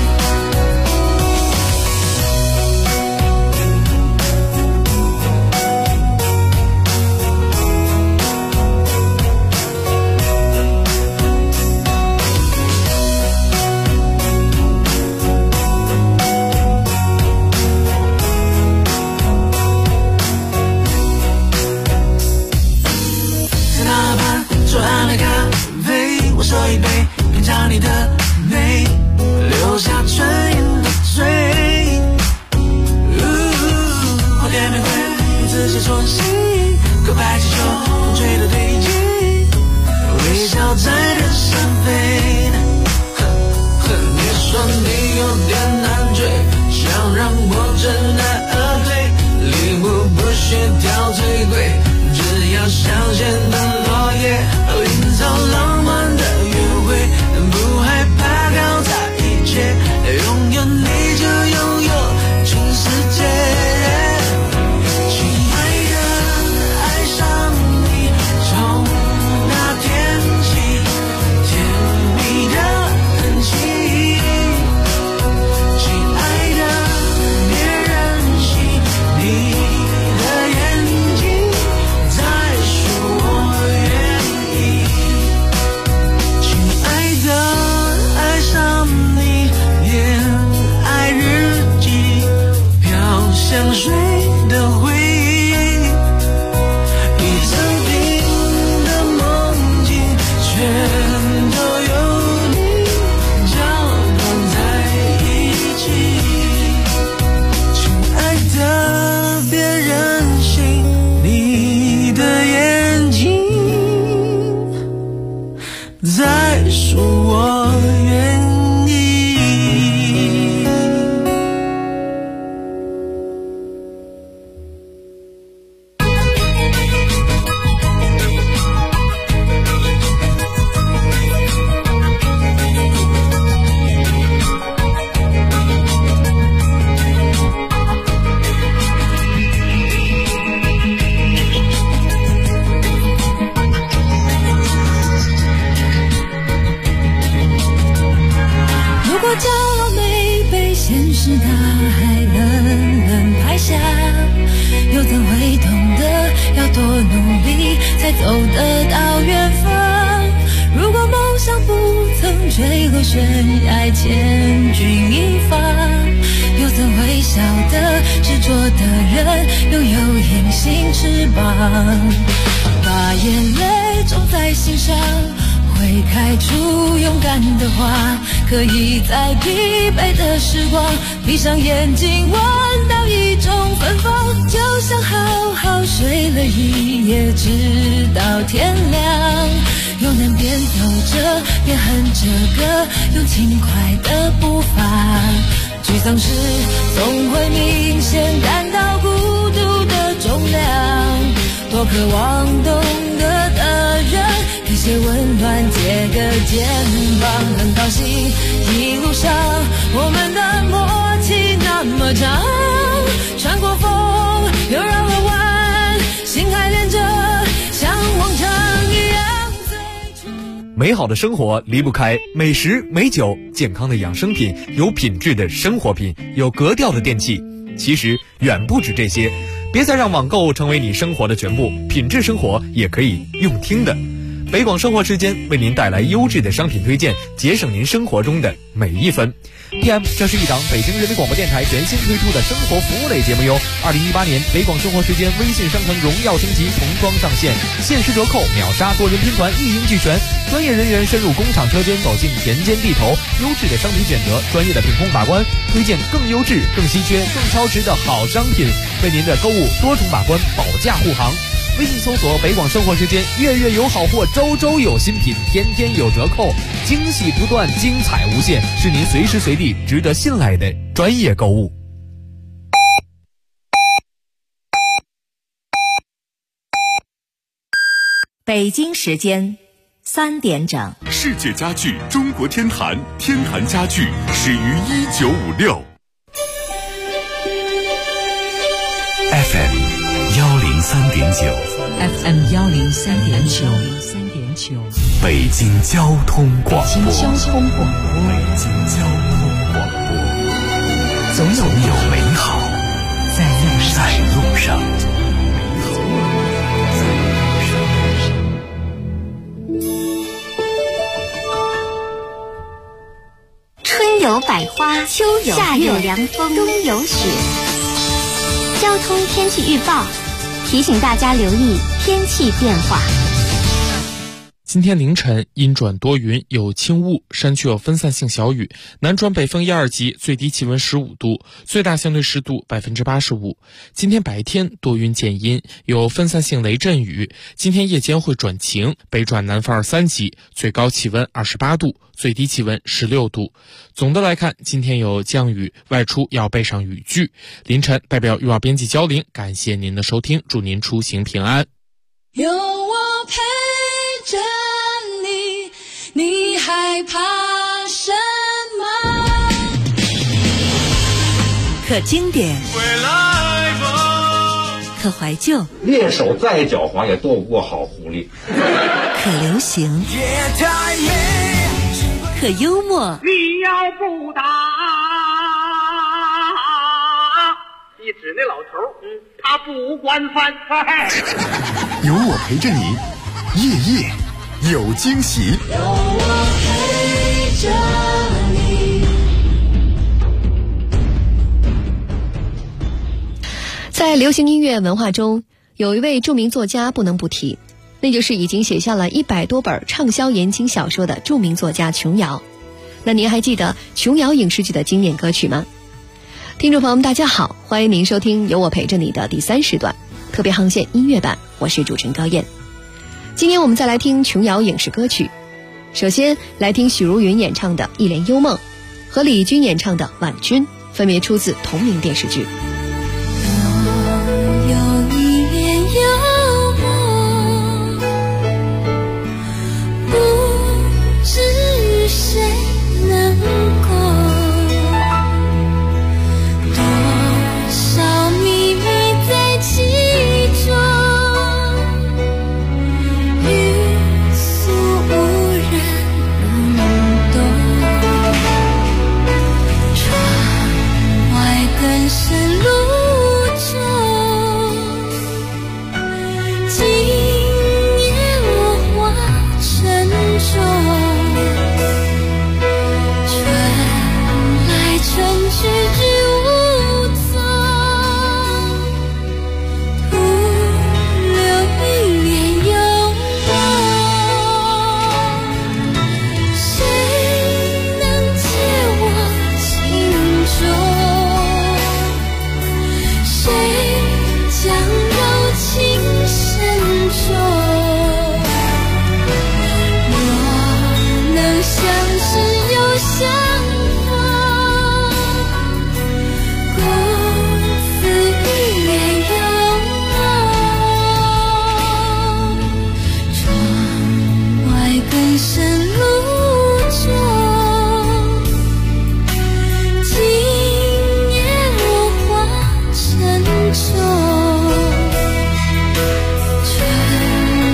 在那盘左岸的咖啡，我手一杯，品尝你的美，留下唇印的嘴。花店玫瑰，与自己说心，告白气球，风吹的对劲，微笑在天上飞。你说你有点难追，想让我知难而退，礼物不需挑最贵，只要香榭的落叶，营造浪漫的约会，不害怕搞砸一切，拥有你就拥有全世界。亲爱的，爱上你，从那天起，甜蜜的很轻。亲爱的，别任性，你的眼睛在说我愿意。亲爱的，爱上你，恋爱日记，飘香水的回忆，一整瓶的梦境，全都有你搅拌在一起。亲爱的，别任性，你的眼睛在说我愿意。 如果骄傲没被现实大海冷冷拍下，又怎会懂得要多努力才走得到远方？如果梦想不曾坠落悬崖千钧一发，又怎会晓得执着的人拥有隐形翅膀？把眼泪种在心上，会开出勇敢的花，可以在疲惫的时光闭上眼睛闻到一种芬芳，就像好好睡了一夜直到天亮，又能边走着边哼着歌，用轻快的步伐。沮丧时总会明显感到孤独的重量，多渴望懂得的人给些温暖，借个肩膀。很高兴一路上我们的默契那么长，穿过风又绕了弯，心还连着像往常一样。 美好的生活离不开美食美酒，健康的养生品，有品质的生活品，有格调的电器。其实远不止这些，别再让网购成为你生活的全部，品质生活也可以用听的。北广生活时间为您带来优质的商品推荐，节省您生活中的每一分。PM， 这是一档北京人民广播电台全新推出的生活服务类节目哟。2018年北广生活时间微信商城荣耀升级，童装上线，限时折扣，秒杀多人拼团，一应俱全。专业人员深入工厂车间，走进田间地头，优质的商品选择，专业的品控把关，推荐更优质、更稀缺、更超值的好商品，为您的购物多重把关，保驾护航。 微信搜索北广生活时间，月月有好货，周周有新品，天天有折扣，惊喜不断，精彩无限，是您随时随地值得信赖的专业购物。 北京时间3点整， 世界家具中国天坛，天坛家具始于1956。 FM 103.9 FM 103.9， 北京交通广播。 北京交通广播，总有美好在路上。 春有百花，秋有夏有凉风，冬有雪。交通天气预报提醒大家留意天气变化。 今天凌晨阴转多云，有轻雾，山区有分散性小雨，南转北风1、2级，最低气温15度，最大相对湿度85%。今天白天多云见阴，有分散性雷阵雨。今天夜间会转晴，北转南风2、3级，最高气温28度，最低气温16度。总的来看，今天有降雨，外出要备上雨具。凌晨代表预报编辑焦玲，感谢您的收听，祝您出行平安。 有我陪着你，你害怕什么？ 可经典，可怀旧， 猎手再狡猾也斗不过好狐狸。 可流行，可幽默。 你要不打，你指那老头，他不惯犯。 有我陪着你，夜夜有惊喜。 有我陪着你。 在流行音乐文化中，有一位著名作家不能不提，那就是已经写下了100多本畅销言情小说的著名作家琼瑶。那您还记得琼瑶影视剧的经典歌曲吗？听众朋友们大家好，欢迎您收听有我陪着你的第3时段特别航线音乐版，我是主持人高燕。今天我们再来听琼瑶影视歌曲，首先来听许茹芸演唱的《一帘幽梦》和李军演唱的《婉君》，分别出自同名电视剧。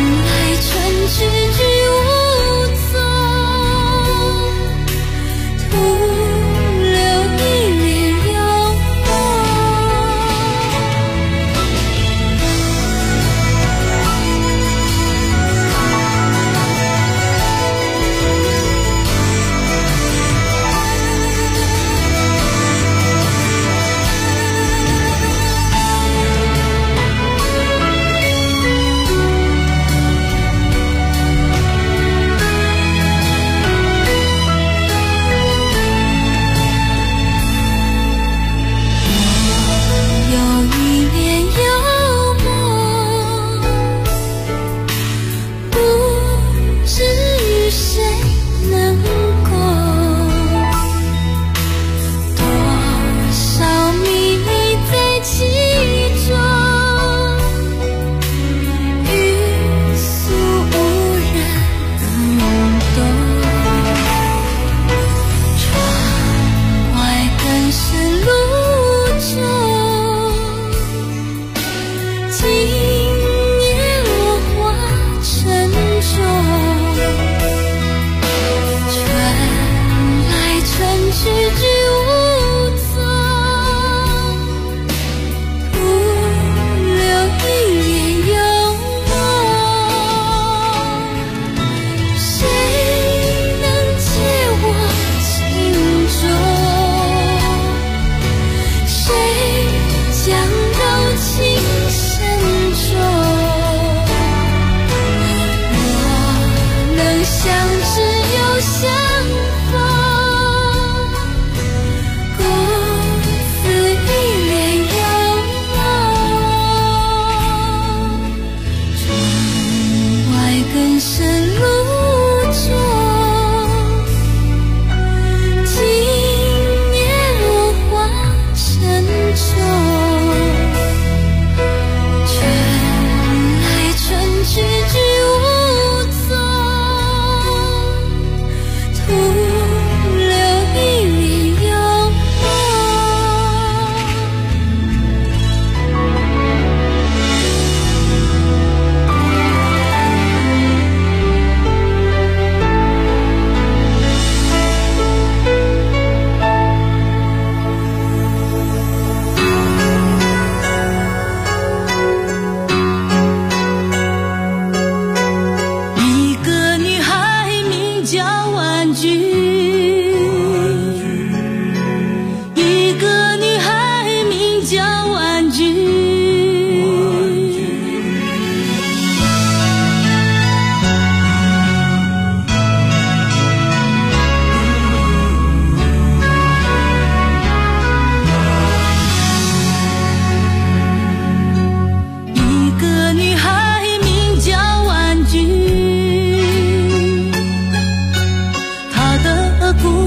春来春去之无踪，徒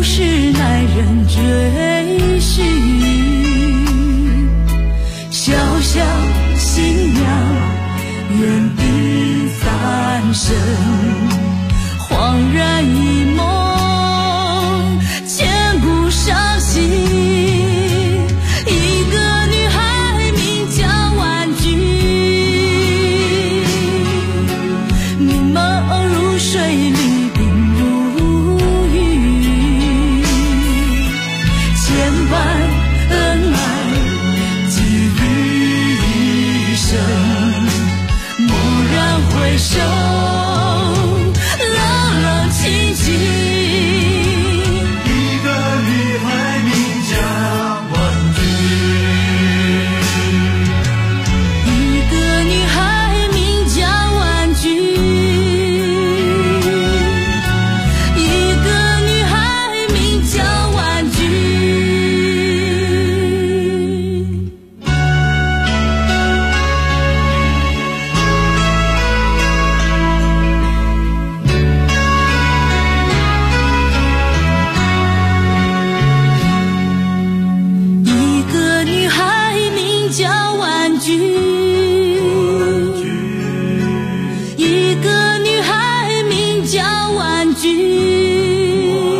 故事耐人追寻。小小新娘远避三生，恍然一梦牵不上心。一个女孩名叫婉君，明眸如水里冰如玉，牵绊恩爱寄予一生，蓦然回首，冷冷清清。 一个女孩名叫婉君， 一个女孩名叫婉君，一个女孩名叫婉君。一个女孩名叫婉君，一个女孩名叫婉君。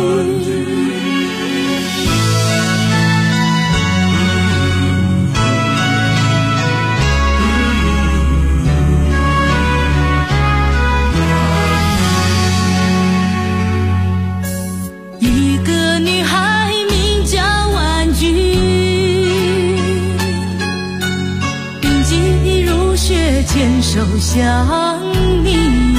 一个女孩名叫婉君，铭记如雪，牵手相依。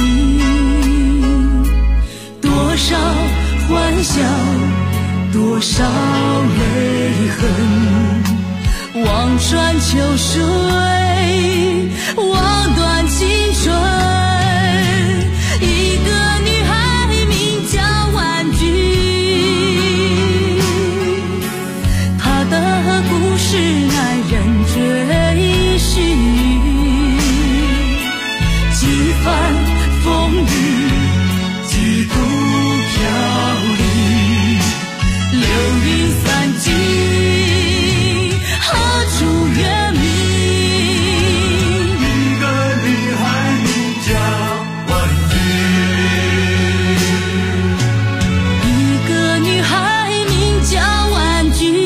多少欢笑，多少泪痕，望穿秋水，望断青春。一个女孩名叫婉君，她的故事耐人追寻。几番风雨，几度飘零，流云散尽，何处远觅？ 一个女孩名叫婉君， 一个女孩名叫婉君，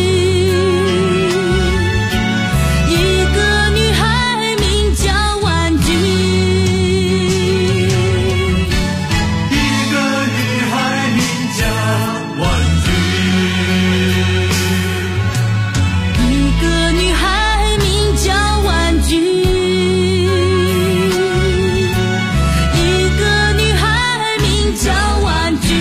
一个女孩名叫婉君， 一个女孩名叫婉君， 一个女孩名叫婉君，一个女孩名叫婉君。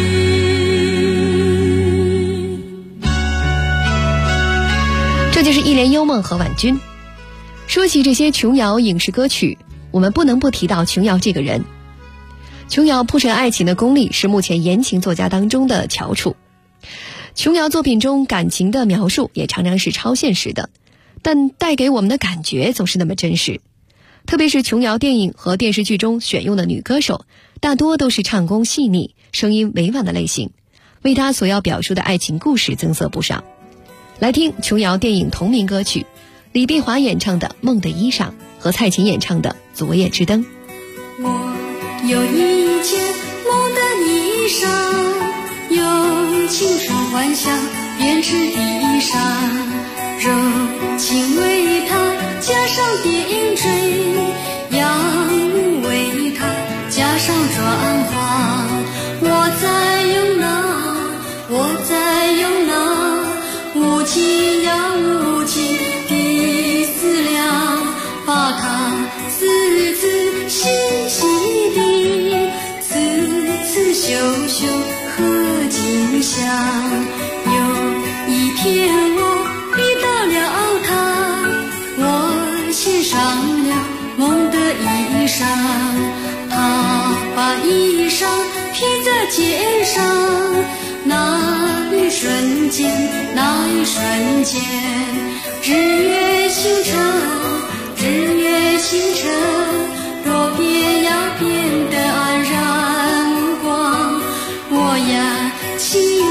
这就是一帘幽梦和婉君。说起这些琼瑶影视歌曲，我们不能不提到琼瑶这个人。琼瑶铺陈爱情的功力是目前言情作家当中的翘楚。琼瑶作品中感情的描述也常常是超现实的，但带给我们的感觉总是那么真实。特别是琼瑶电影和电视剧中选用的女歌手，大多都是唱功细腻、声音委婉的类型，为她所要表述的爱情故事增色不少。来听琼瑶电影同名歌曲，李碧华演唱的《梦的衣裳》和蔡琴演唱的《昨夜之灯》。 我有一件梦的衣裳，有青春幻想编织衣裳，柔情为它加上点缀，阳为它加上转化。我在用那无尽呀无尽的思量，把它字字细细地，次次修修和景象。有一天我遇到了他，我献上了梦的衣裳，他把衣裳披在肩上，那一瞬间，那一瞬间，日月星辰，日月星辰，若变呀变得黯然无光，我呀情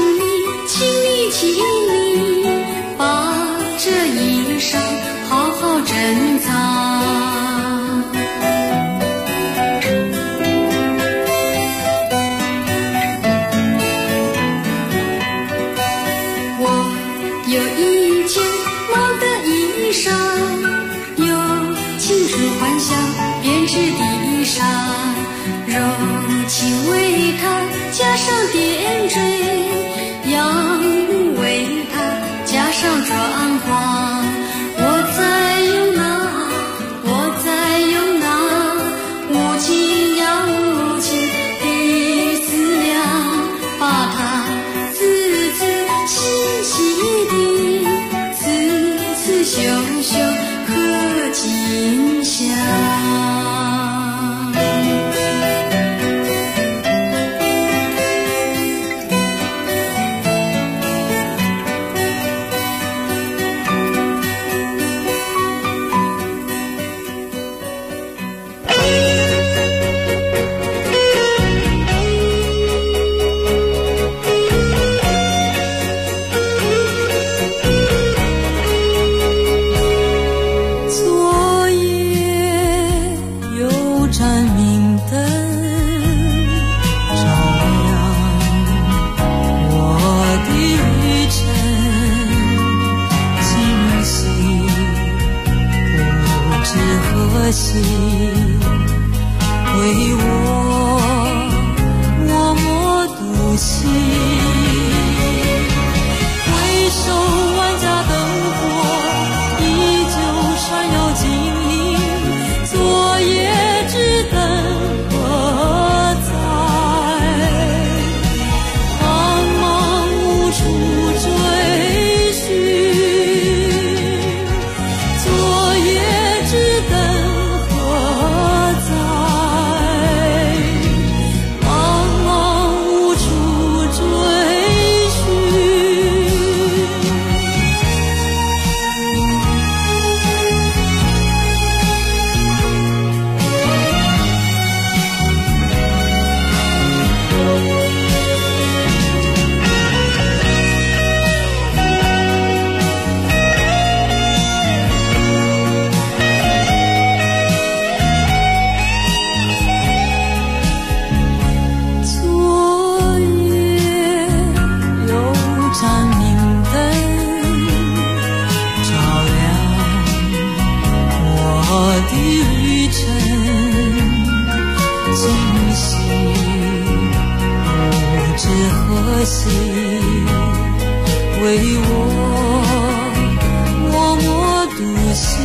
为我默默独行。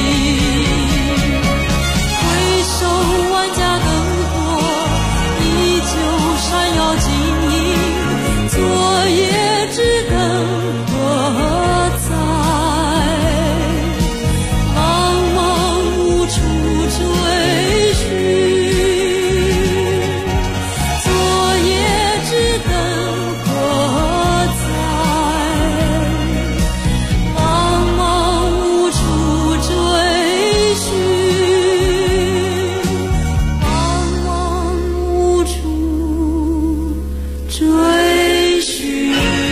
回首万家灯火，依旧闪耀晶莹。昨夜之灯何在？茫茫无处追寻。昨夜之灯何在？茫茫无处追寻。茫茫无处追寻。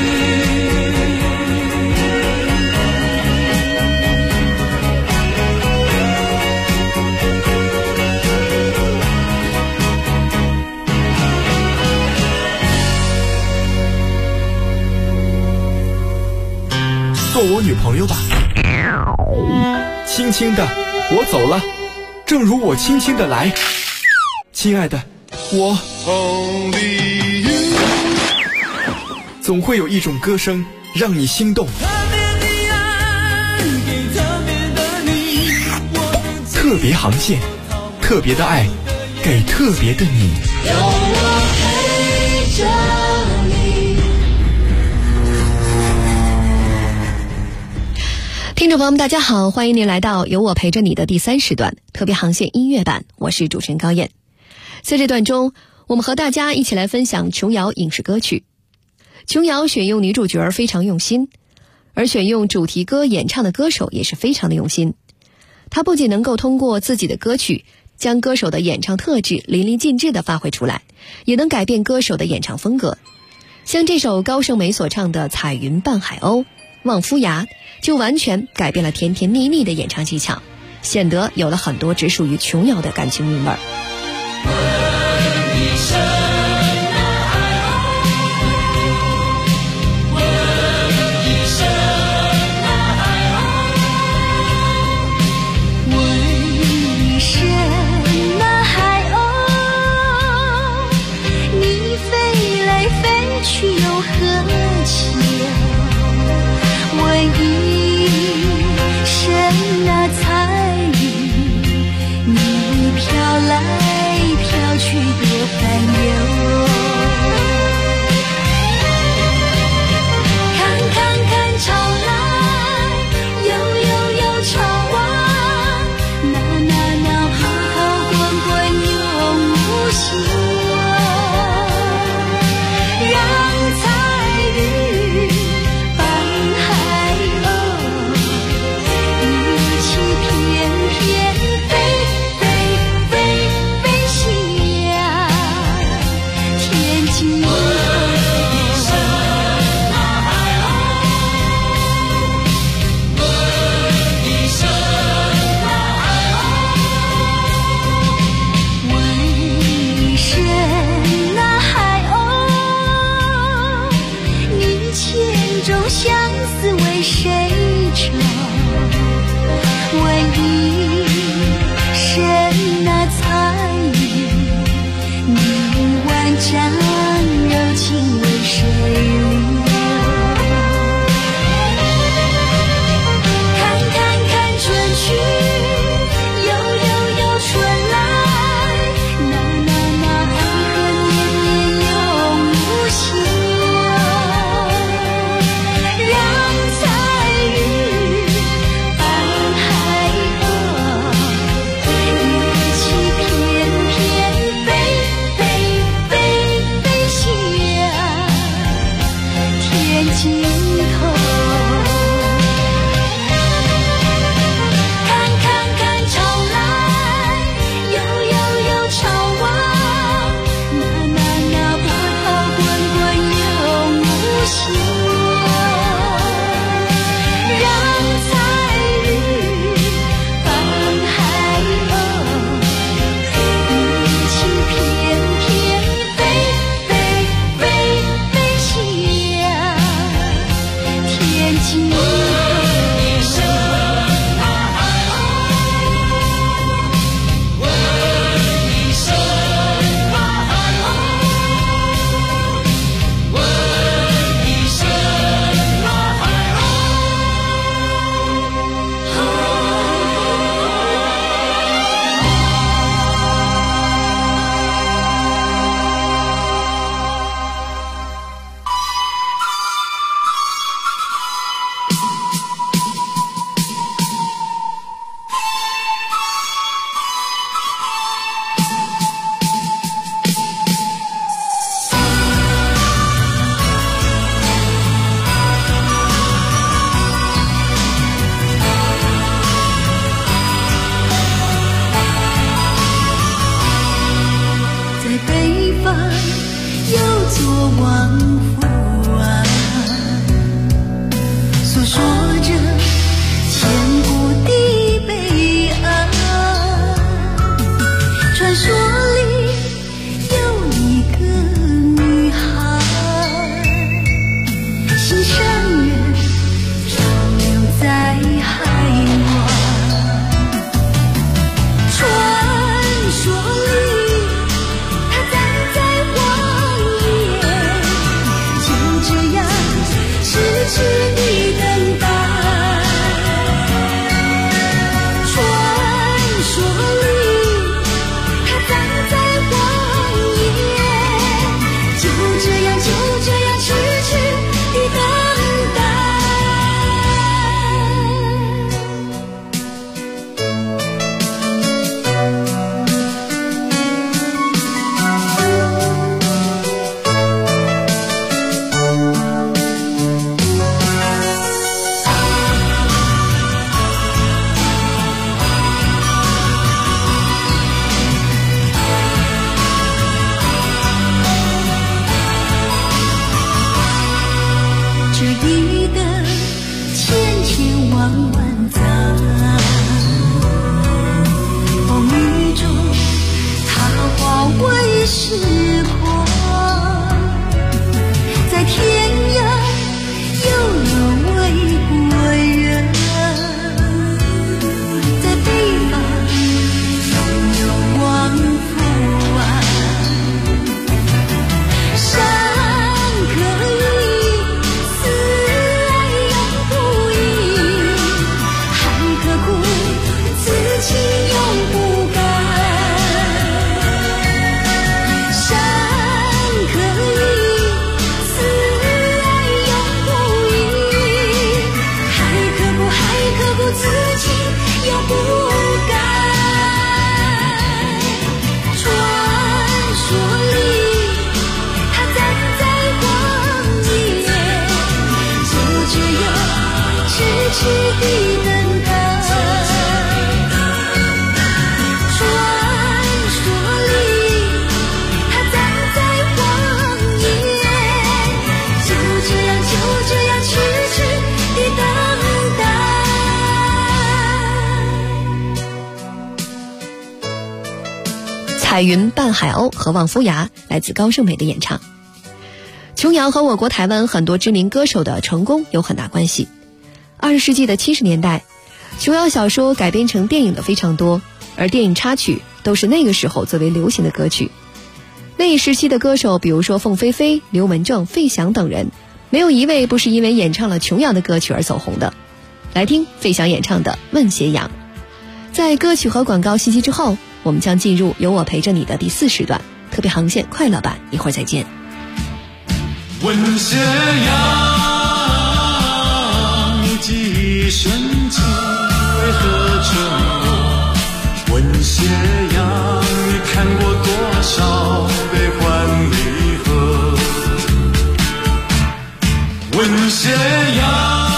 做我女朋友吧。轻轻的，我走了，正如我轻轻的来。亲爱的，我总会有一种歌声让你心动。特别航线，特别的爱，给特别的你。 有我陪着你。 听众朋友们大家好，欢迎您来到有我陪着你的第3时段特别航线音乐版，我是主持人高燕。在这段中，我们和大家一起来分享琼瑶影视歌曲。琼瑶选用女主角非常用心，而选用主题歌演唱的歌手也是非常的用心。她不仅能够通过自己的歌曲将歌手的演唱特质淋漓尽致地发挥出来，也能改变歌手的演唱风格。像这首高胜美所唱的《彩云伴海鸥》，望夫崖就完全改变了甜甜蜜蜜的演唱技巧，显得有了很多只属于琼瑶的感情韵味儿。 去又何求？问一声那彩云，你飘来飘去多烦忧。看看看潮来，有潮往，那波涛滚滚永无休。 望万载。风雨中，它化为时光，在天涯有了为国人，在北方拥有望父岸。山可以，死爱永不移，海可枯，此情永不改。山可以，死爱永不移，海可枯，海可枯，此情永不改。传说里他站在旷野，就只有痴痴地等待。传说里他站在旷野，就这样痴痴地等待。 彩云伴海鸥和望夫崖来自高胜美的演唱。琼瑶和我国台湾很多知名歌手的成功有很大关系。20世纪的70年代，琼瑶小说改编成电影的非常多，而电影插曲都是那个时候最为流行的歌曲。那一时期的歌手，比如说凤飞飞、刘文正、费翔等人，没有一位不是因为演唱了琼瑶的歌曲而走红的。来听费翔演唱的《问斜阳》。在歌曲和广告信息之后，我们将进入有我陪着你的第4时段特别航线快乐版，一会儿再见。 问斜阳，你记忆深情为何沉默？问斜阳，你看过多少悲欢离合？问斜阳，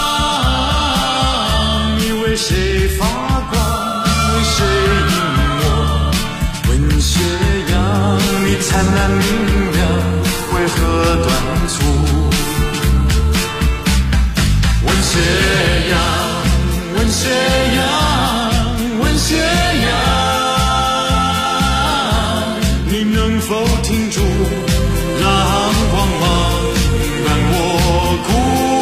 你为谁发光，为谁隐没？问斜阳，你灿烂明亮为何短促？问斜阳，问斜阳，问斜阳，你能否停住，让光芒伴我孤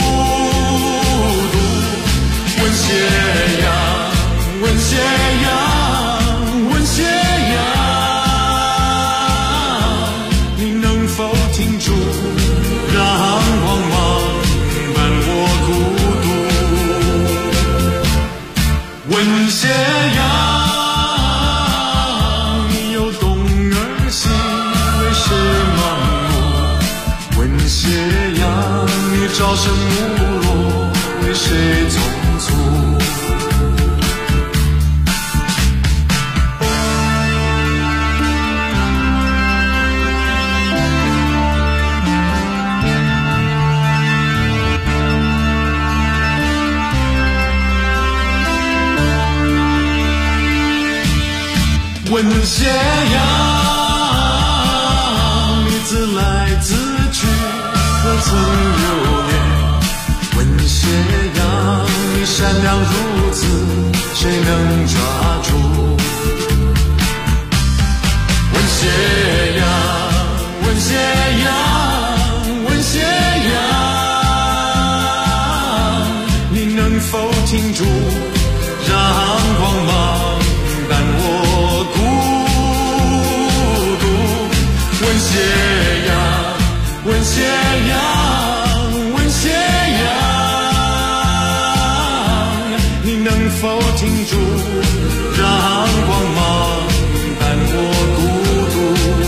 独？问斜阳，问斜阳，问斜阳，你能否停住，让光芒伴我孤独？问斜阳，你有懂儿心，为谁忙碌？问斜阳，你朝生暮落，为谁匆促？问斜阳，你自来自去，可曾留恋？问斜阳，你善良如此，谁能抓住？问斜阳，问斜阳，问斜阳，你能否停住，让光芒伴我孤独？问斜阳，问斜阳，问斜阳，你能否停住，让光芒伴我孤独？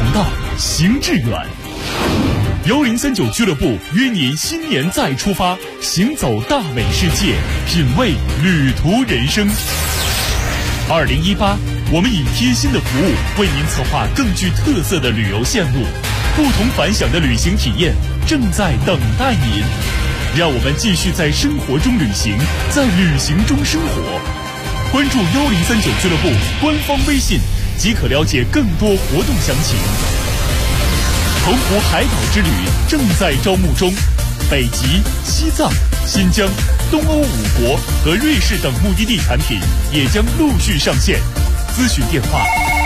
大，行致远。1039俱乐部约您新年再出发，行走大美世界，品味旅途人生。2018，我们以贴心的服务为您策划更具特色的旅游线路，不同凡响的旅行体验正在等待您。让我们继续在生活中旅行，在旅行中生活。关注1039俱乐部官方微信，即可了解更多活动详情。澎湖海岛之旅正在招募中，北极、西藏、新疆、东欧5国和瑞士等目的地产品也将陆续上线。咨询电话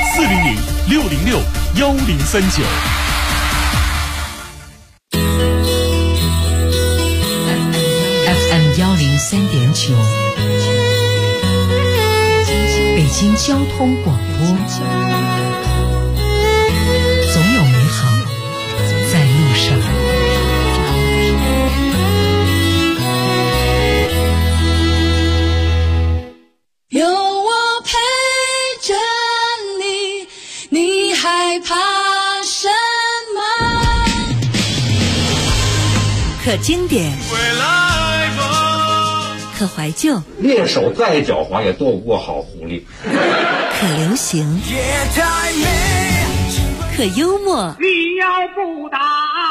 400-606-1039。 FM 103.9，北京交通广播。总有美好在路上。 有我陪着你，你害怕什么？ 可经典，可怀旧， 猎手再狡猾也躲不过好狐狸。 可流行，可幽默。 你要不打，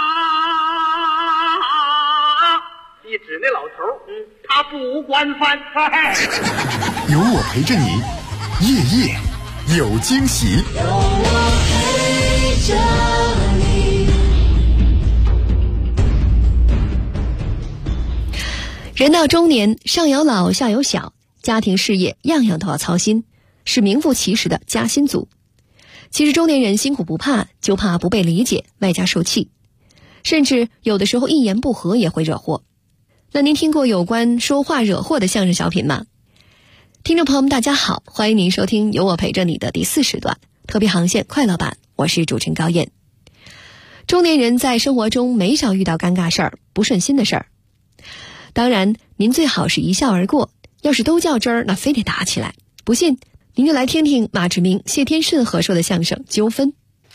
你指那老头，他不惯犯。 有我陪着你，夜夜有惊喜。 有我陪着你。 人到中年，上有老下有小，家庭事业样样都要操心，是名副其实的夹心族。其实中年人辛苦不怕，就怕不被理解，外加受气，甚至有的时候一言不合也会惹祸。那您听过有关说话惹祸的相声小品吗？听众朋友们大家好，欢迎您收听有我陪着你的第4时段特别航线快乐版，我是主持人高燕。中年人在生活中没少遇到尴尬事儿、不顺心的事儿，当然您最好是一笑而过，要是都较真儿，那非得打起来。不信您就来听听马志明、谢天顺合说的相声《纠纷》。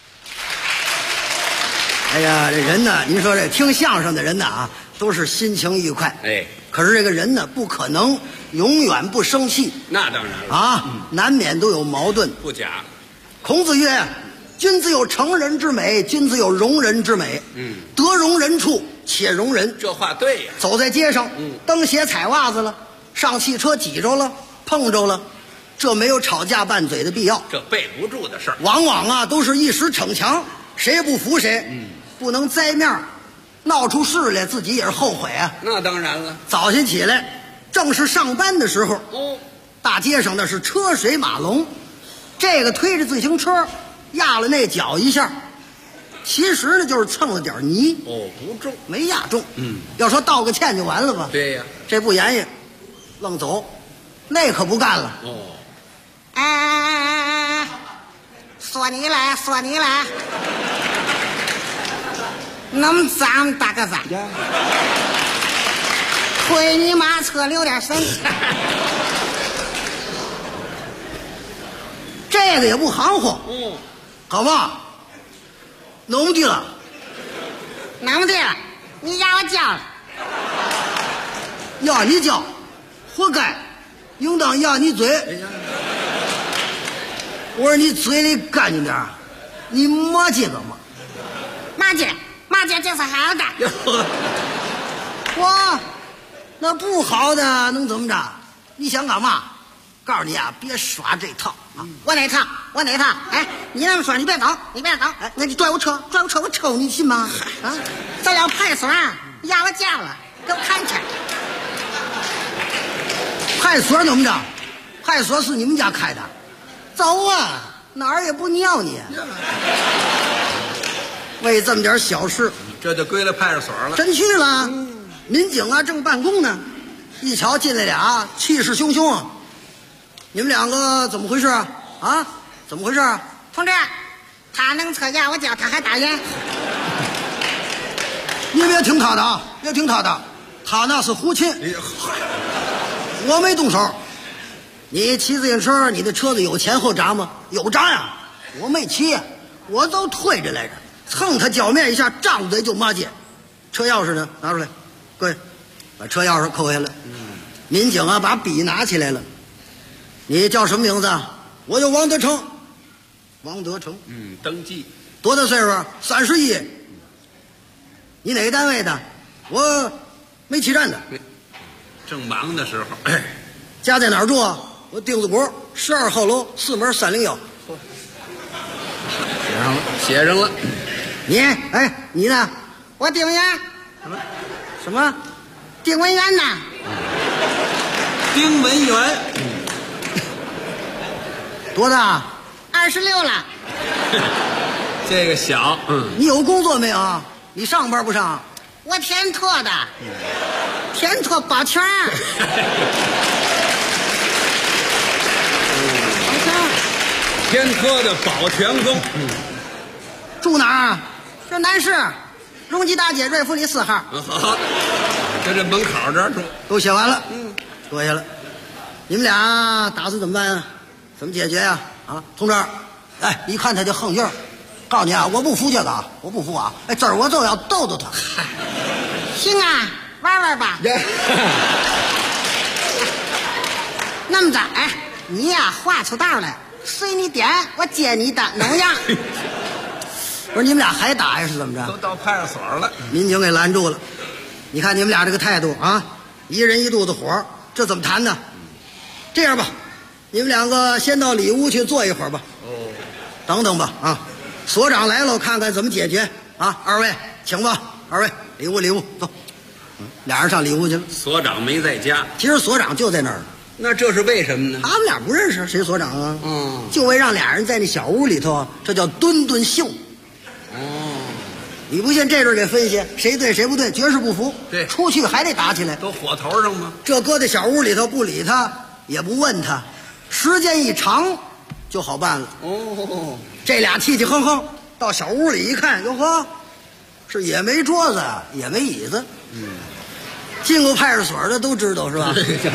哎呀，这人呢，您说这听相声的人呢啊，都是心情愉快。 哎， 可是这个人呢，不可能永远不生气。 那当然了啊，难免都有矛盾。 不假。 孔子曰：“君子有成人之美，君子有容人之美。得容人处且容人。” 这话对呀。 走在街上，蹬鞋踩袜子了，上汽车挤着了，碰着了。这没有吵架拌嘴的必要， 这背不住的事儿， 往往啊都是一时逞强，谁也不服谁，不能栽面，闹出事来自己也是后悔啊。 那当然了， 早晨起来，正是上班的时候，大街上那是车水马龙，这个推着自行车压了那脚一下，其实呢就是蹭了点泥， 不重， 没压中，要说道个歉就完了吧？ 对呀， 这不言语，愣走，那可不干了。 说你来，说你来，那么脏大个脏，推你妈车留点神。 这个也不含糊，好吧？弄不地了， 弄不地了，你让我叫了， 要你叫，活该，应当要你嘴。我说你嘴里干净点，你骂这个吗？ 骂这就是好的。 哇，那不好的能怎么着？你想干嘛？告诉你啊，别耍这套啊！ 我哪套？哎，你那么说，你别走，哎， 那你拽我车，我抽你信吗？ 啊，这要派出所，要我叫了，给我看去。 派出所怎么着？派出所是你们家开的。走啊，哪儿也不尿你。为这么点小事， 这就归了派出所了。 真去了，民警啊正办公呢，一瞧进来俩，气势汹汹啊！你们两个怎么回事啊？啊，怎么回事啊？ 同志，他能车要我叫，他还打人。 你别听他的啊，别听他的，他那是胡琴，我没动手。你骑自行车，你的车子有前后闸吗？有闸呀，我没骑。 我都推着来着，蹭他脚面一下，张嘴就骂街。车钥匙呢？拿出来，过去，把车钥匙扣下来。民警啊，把笔拿起来了。你叫什么名字？我叫王德成。王德成。 登记。 多大岁数？31。你哪个单位的？我煤气站的。 正忙的时候。 家在哪儿住啊？我丁字谷12号楼4门301。 写上了。 你你呢？我丁文元。什么？丁文元呐？ 丁文元。 多大 ？26了。 这个小。 你有工作没有？你上班不上？ 我填特的。填特保全。 天科的保全工。 住哪儿？ 这南市荣吉大街瑞福里4号。 好，在这门口这儿住。 都写完了。坐下了。你们俩打算怎么办啊？怎么解决呀？同志，一看他就横劲儿。告诉你啊，我不服这个，我不服啊！这儿我就要逗逗他。 行啊，玩玩吧。那么着，你呀画出道来，随你点，我接你的农样。 不是你们俩还打呀？是怎么着？ 都到派出所了。 民警给拦住了。你看你们俩这个态度啊，一人一肚子火，这怎么谈呢？这样吧，你们两个先到里屋去坐一会儿吧。等等吧啊，所长来了，看看怎么解决啊。二位请吧，二位里屋走。俩人上里屋去了。 所长没在家。 其实所长就在那儿。 那这是为什么呢？ 他们俩不认识，谁所长啊？就为让俩人在那小屋里头，这叫墩墩秀。你不信这阵给分析，谁对谁不对，绝世不服。 对， 出去还得打起来。 都火头上吗？ 这搁在小屋里头，不理他，也不问他，时间一长就好办了。这俩气气哼哼到小屋里一看，哟呵，是也没桌子，也没椅子。进过派出所的都知道是吧？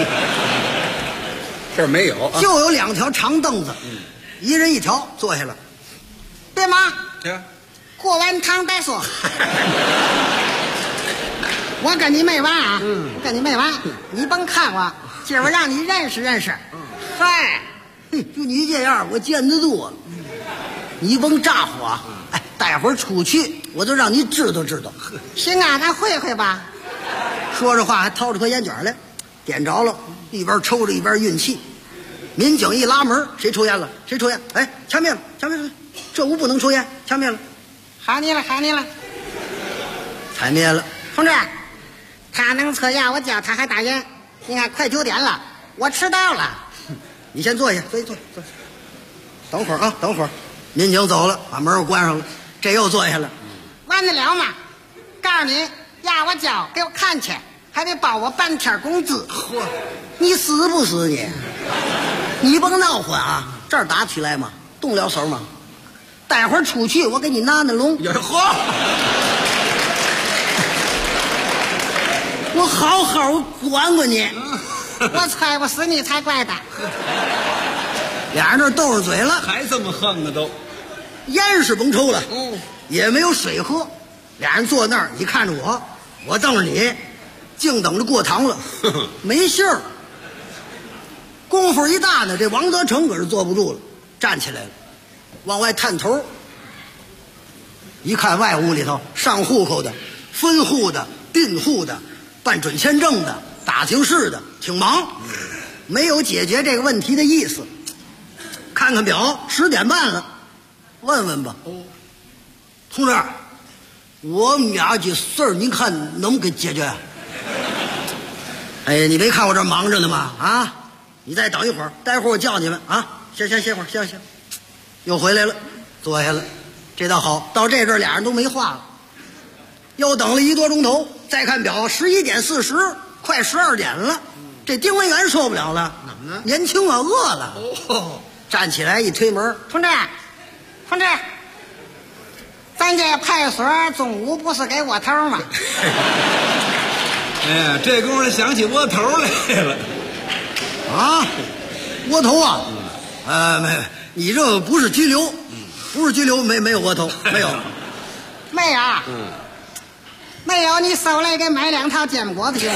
这儿没有， 就有2条长凳子，一人一条，坐下了。 对吗？过完堂再说。我跟你没完啊！我跟你没完，你甭看我，今儿我让你认识认识。嗨， 就你这样，我见得多了。你甭咋呼啊！待会儿出去，我就让你知道知道。 行啊，咱会会吧。 说着话还掏出颗烟卷来，点着了，一边抽着一边运气。民警一拉门，谁抽烟了？谁抽烟？掐灭了，掐灭了！这屋不能抽烟，掐灭了。 好你了，好你了。 踩灭了。 同志，他能抽烟，我叫他还打烟。你看快9点了，我迟到了。 你先坐下，坐。等会儿啊，等会儿。民警走了，把门又关上了。这又坐下了。 完得了吗？告诉你，压我脚给我看去，还得包我半天工资。 嚯，你死不死你？你甭闹混啊！这儿打起来吗？动了手吗？待会儿出去，我给你拿龙。 嚯！ 我好好管管你。 我猜不死你才怪的。 俩人这斗上嘴了， 还这么横呢都。 烟是甭抽了，也没有水喝。俩人坐那儿，你看着我，我瞪着你，净等着过堂了，没信儿。功夫一大呢，这王德成可是坐不住了，站起来了，往外探头，一看外屋里头上户口的、分户的、并户的、办准签证的、打听事的，挺忙，没有解决这个问题的意思。看看表，10点半了，问问吧。同志，我们俩这事儿，您看能给解决？你没看我这忙着呢吗？啊，你再等一会儿，待会儿我叫你们啊。行，歇会儿，行。又回来了，坐下了。这倒好，到这阵俩人都没话了。又等了1多钟头，再看表，11点40，快12点了。这丁文元受不了了，怎么呢？年轻啊，饿了。站起来一推门， 同志，咱这派出所中午不是给窝头吗？ 这功夫想起窝头来了。 啊，窝头啊？没，你这不是拘留， 不是拘留，没有额头，没有。 没有。没有，你收来给买2套煎果子去了。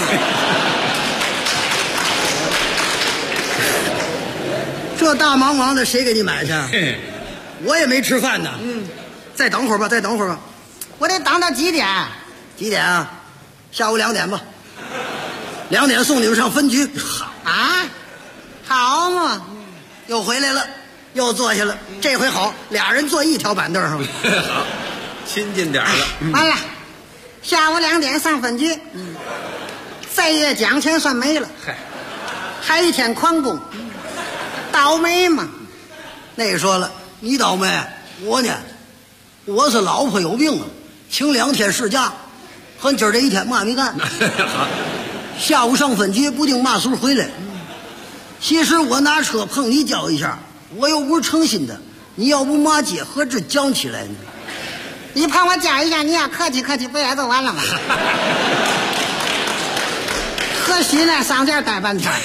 这大茫茫的谁给你买去？我也没吃饭呢。再等会儿吧，再等会儿吧。 我得等到几点？ 几点啊？下午2点吧。2点送你们上分局。 啊，好嘛， 又回来了，又坐下了。这回好，俩人坐一条板凳上了。 好，亲近点了。 完了，下午2点上分局。这月奖钱算没了，还一天旷工，倒霉嘛。 那说了，你倒霉，我呢，我是老婆有病啊，请2天事假，和今儿这一天嘛没干。下午上分局，不定嘛时候回来。其实我拿车碰你脚一下，我又不是诚心的，你要不骂街，何止讲起来呢？ 你碰我脚一下，你要客气客气，不也就完了吗？可惜呢，上这儿待半天。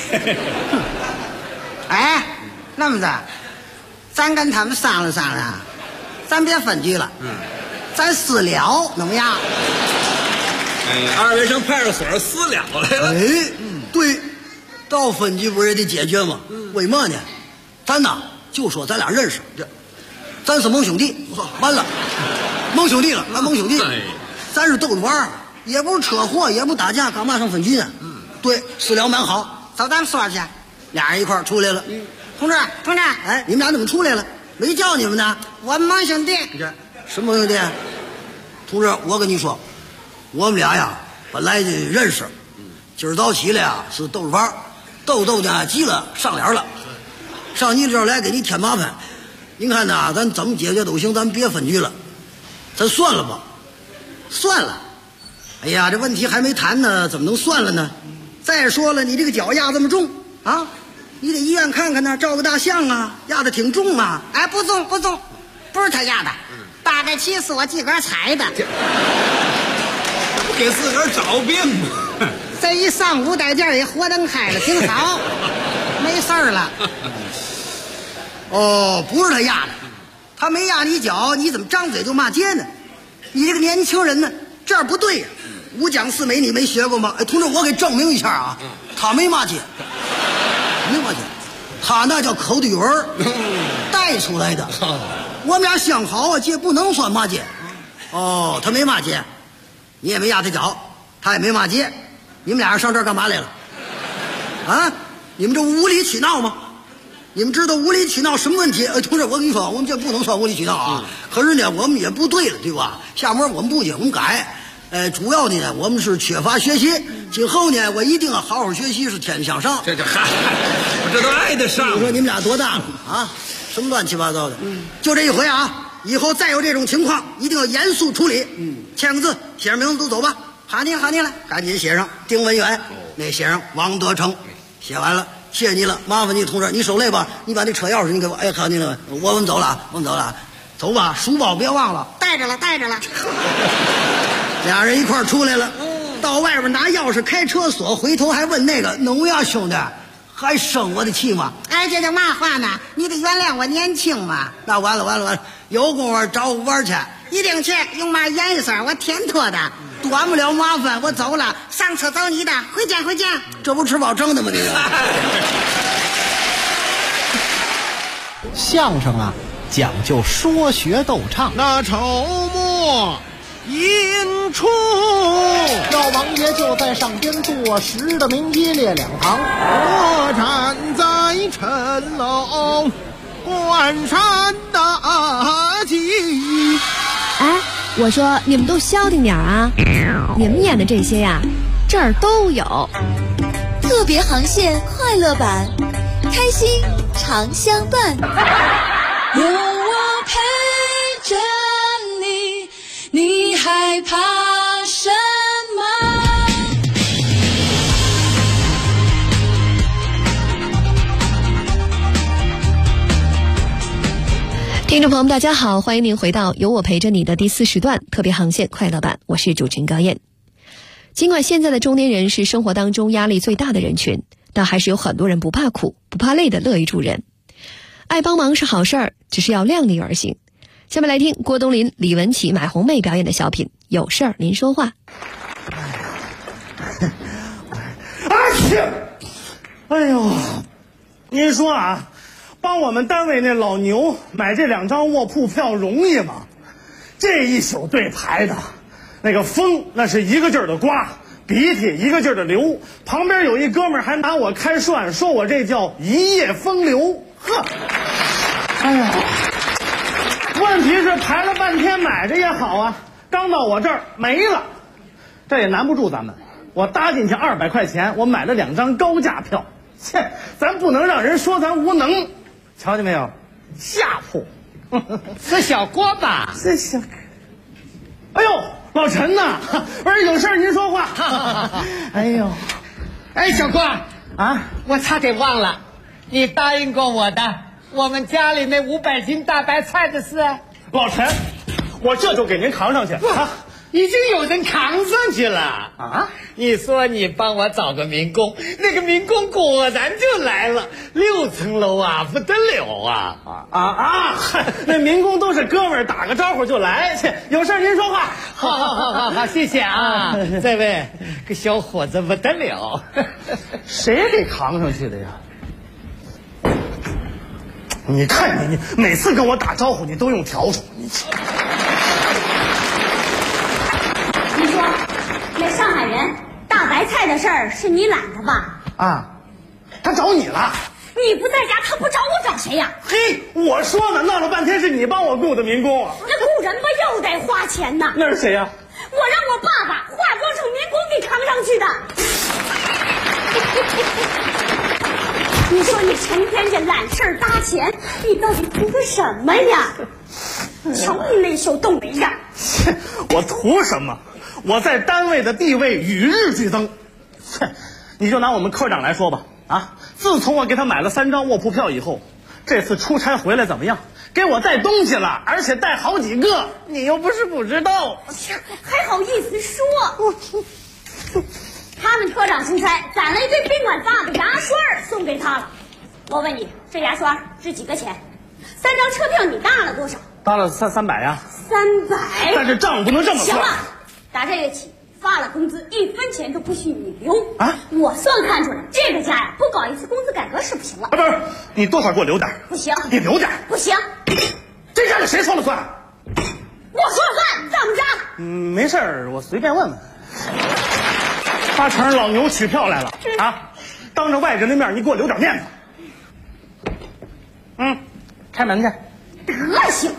哎，那么着，咱跟他们商量商量，咱别分局了，咱私了，怎么样？ 二位上派出所私了来了。 对，到分局不是也得解决吗？为嘛呢？咱呐就说咱俩认识，咱是盟兄弟，完了，盟兄弟了，俺盟兄弟，咱是斗着玩，也不是车祸，也不打架，干嘛上分局呢？对，私了蛮好， 走，咱们说去。 俩人一块儿出来了。 同志， 哎，你们俩怎么出来了？没叫你们呢。 我们盟兄弟。 什么盟兄弟？同志，我跟你说，我们俩呀本来就认识，今儿早起来呀是斗着玩，斗呢急了上脸了，上你这儿来给你添麻烦。您看呐，咱怎么解决都行，咱别分局了，咱算了吧。算了。哎呀，这问题还没谈呢，怎么能算了呢？再说了，你这个脚压这么重啊，你得医院看看呢，照个大相啊，压得挺重啊。 哎，不重，不是他压的，大概其是我自个儿踩的。 不给自个儿找病吗？ 这一上午带劲也活灯开了，挺好，没事儿了。 哦，不是他压的，他没压你脚，你怎么张嘴就骂街呢？你这个年轻人呢，这样不对呀。五讲四美你没学过吗？哎，同志，我给证明一下啊，他没骂街，没骂街，他那叫口对文带出来的。我们俩相好啊，这不能算骂街。哦，他没骂街，你也没压他脚，他也没骂街，你们俩人上这儿干嘛来了？啊，你们这无理取闹吗？你们知道无理取闹什么问题？同志，我跟你说，我们这不能算无理取闹啊。可是呢，我们也不对了，对吧？下面我们不仅我们改。主要呢，我们是缺乏学习。今后呢，我一定要好好学习，是天天向上。 这嗨，我这都挨得上。 我说你们俩多大了啊？什么乱七八糟的？就这一回啊！以后再有这种情况，一定要严肃处理。签个字，写上名字都走吧。好你了，赶紧写上丁文远，那写上王德成。写完了，谢谢你了，麻烦你同志，你手累吧？你把那车钥匙你给我。哎，好你了，我们走了，走吧，书包别忘了， 带着了。 俩人一块儿出来了，到外边拿钥匙开车锁，回头还问那个农呀兄弟，还生我的气吗？ 哎，这叫嘛话呢？你得原谅我年轻嘛。 那完了，有功夫找我玩去， 一定去。用嘛颜色？我天托的， 短不了麻烦。我走了， 上车走你的，回见。 这不吃饱撑的吗？你相声啊，讲究说学逗唱。 那筹末引出， 老王爷就在上边坐实的名一列两旁， 我站在城楼关山大吉。 哎，我说你们都消停点啊！你们演的这些呀，这儿都有。 特别航线快乐版，开心常相伴。 有我陪着你，你害怕什么？ 听众朋友们大家好，欢迎您回到有我陪着你的第4时段特别航线快乐版，我是主持人高燕。尽管现在的中年人是生活当中压力最大的人群，但还是有很多人不怕苦不怕累的乐于助人。爱帮忙是好事儿，只是要量力而行。 下面来听郭冬临、李文启、买红妹表演的小品《有事儿您说话》。 哎呦，您说啊，帮我们单位那老牛买这2张卧铺票容易吗？这一宿对排的，那个风那是一个劲儿的刮，鼻涕一个劲儿的流，旁边有一哥们儿还拿我开涮，说我这叫一夜风流。呵，哎呀，问题是排了半天买着也好啊，刚到我这儿没了，这也难不住咱们。我搭进去200块钱，我买了2张高价票。切，咱不能让人说咱无能。瞧见没有，下铺是小郭吧？ 这小，哎呦，老陈呐，不是有事儿您说话。哎呦， 哎，小郭啊，我差点忘了，你答应过我的，我们家里那500斤大白菜的事。 老陈，我这就给您扛上去啊。 已经有人扛上去了啊！ 你说你帮我找个民工，那个民工果然就来了，6层楼啊，不得了啊！ 那民工都是哥们儿，打个招呼就来，有事您说话。 好，谢谢啊！这位个小伙子不得了， 谁给扛上去的呀？你看你每次跟我打招呼，你都用笤帚，你说那上海人大白菜的事儿是你揽的吧？ 啊，他找你了。 你不在家，他不找我找谁呀？ 嘿，我说呢，闹了半天是你帮我雇的民工啊。 那雇人不又得花钱呢？ 那是谁呀？ 我让我爸爸化妆成民工给扛上去的。你说你成天这揽事儿搭钱，你到底图个什么呀？瞧你那手冻的样。 我图什么？我在单位的地位与日俱增。你就拿我们科长来说吧，啊，自从我给他买了3张卧铺票以后，这次出差回来怎么样？给我带东西了，而且带好几个，你又不是不知道。 还好意思说？他们科长出差攒了一堆宾馆发的牙刷送给他了。我问你，这牙刷值几个钱？3张车票你搭了多少？ 搭了300呀。 300。 但是账不能这么算。 行了，打这月起发了工资1分钱都不许你留啊！我算看出来，这个家呀，不搞一次工资改革是不行了。 不是，你多少给我留点？ 不行。 你留点？ 不行。 这家里谁说了算？ 我说了算，怎么着？ 没事儿，我随便问问。8成老牛取票来了啊！当着外人的面，你给我留点面子。开门去。 德行。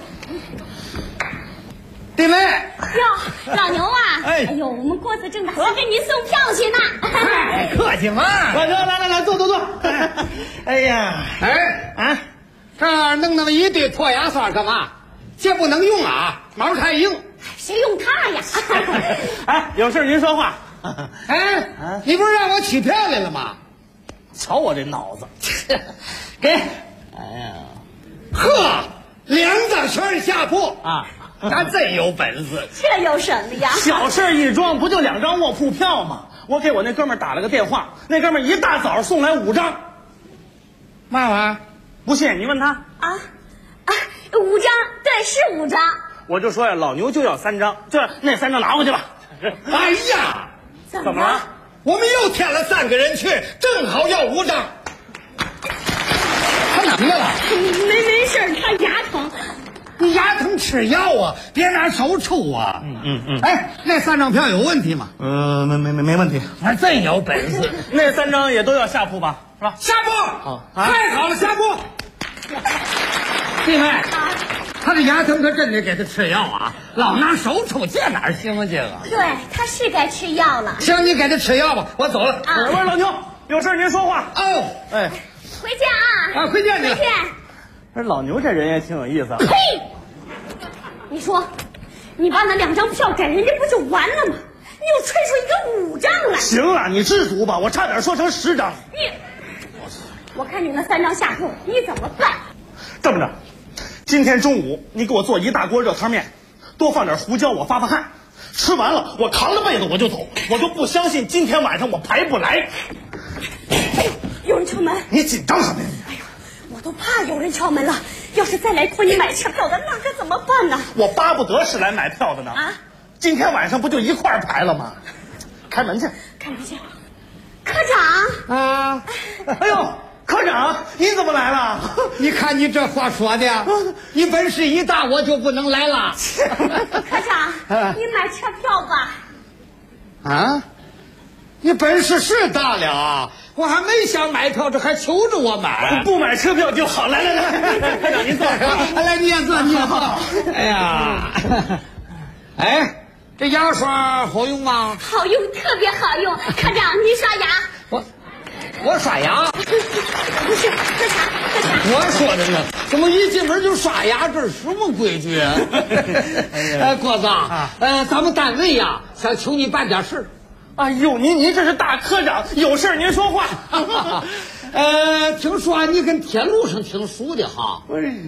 弟妹哟，老牛啊！哎呦，我们郭子正打算给您送票去呢。 客气嘛！ 来，坐。哎呀， 这弄那么一堆破牙刷干嘛？这不能用啊，毛太硬。 谁用它呀？ 有事您说话。 你不是让我取票来了吗？ 瞧我这脑子， 给。哎呀，呵，2张全下铺啊！他真有本事。 这有什么呀？ 小事一桩，不就2张卧铺票吗？我给我那哥们儿打了个电话，那哥们儿一大早送来5张。 嘛玩意儿？ 不信你问他。 啊，5张，对，是5张。 我就说呀，老牛就要3张，那3张拿回去吧。 哎呀， 怎么了？ 我们又添了3个人去，正好要5张。他怎么了？ 没事，他牙疼。 你牙疼吃药啊，别拿手抽啊。那3张票有问题吗？ 没问题。 还真有本事。 那3张也都要下铺吧？是吧？ 下铺。太好了，下铺。弟妹，他这牙疼可真得给他吃药啊！老拿手抽，这哪行啊？这个。 对，他是该吃药了。 行，你给他吃药吧，我走了。 我说老牛，有事您说话。 回家啊！ 回见你了。 这老牛这人也挺有意思。 呸！你说，你把那2张票给人家不就完了吗？你又吹出一个5张来。 行了，你知足吧，我差点说成10张。 我看你那3张下铺，你怎么办？ 这么着，今天中午你给我做1大锅热汤面，多放点胡椒，我发汗。吃完了，我扛着被子我就走，我就不相信今天晚上我排不来。 有人敲门！ 你紧张什么呀？ 哎呀，我都怕有人敲门了。 要是再来托你买车票的，那可怎么办呢？ 我巴不得是来买票的呢。 啊， 今天晚上不就一块儿排了吗？开门去。 开门去。科长啊！哎呦，科长，你怎么来了？ 你看你这话说的，你本事一大，我就不能来了。 科长，你买车票吧。 啊？你本事是大了，我还没想买票，这还求着我买。 不买车票就好。来，科长您坐。 来，你也坐。哎呀，哎。这牙刷好用吗？ 好用，特别好用。科长，你刷牙。 我刷牙？ 不是，喝茶。 我说的呢，怎么一进门就刷牙？这是什么规矩啊？郭子咱们单位呀，想求你办点事。 哎呦，您这是大科长，有事您说话。 听说你跟铁路上挺熟的哈。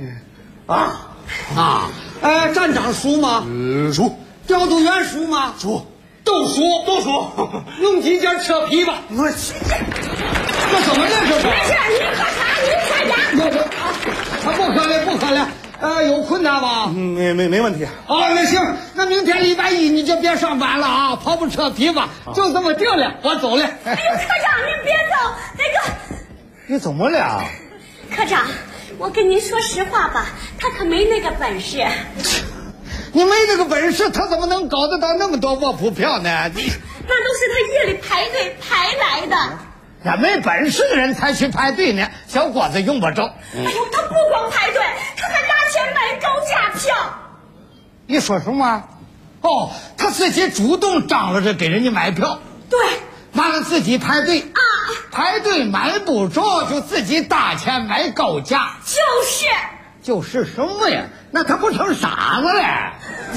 站长熟吗？ 熟。 调度员熟吗？ 熟， 都熟。弄几件车皮吧。 我去，这怎么了？这是？ 没事，您喝茶，您刷牙。 不可能。有困难吗？ 没问题。 那行，那明天礼拜一你就别上班了啊，跑步车皮吧。就这么定了，我走了。 哎呦，科长您别走，那个。 你怎么了？ 科长，我跟您说实话吧，他可没那个本事。 你没那个本事，他怎么能搞得到那么多卧铺票呢？ 那都是他夜里排队排来的。 那没本事的人才去排队呢，小伙子用不着。 哎呦，他不光排队，他还拿钱买高价票。 你说什么？他自己主动张罗着给人家买票。 对， 完了自己排队啊， 排队买不着，就自己大钱买高价。 就是什么呀？那他不成傻子了？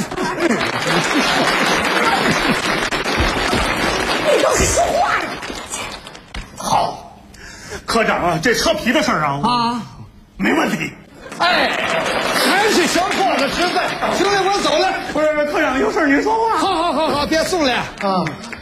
你倒是说话呀！ 好，科长啊，这车皮的事儿啊，没问题。 还是小伙子实在。行了，我走了。 不是，科长有事您说话。 好，别送了啊。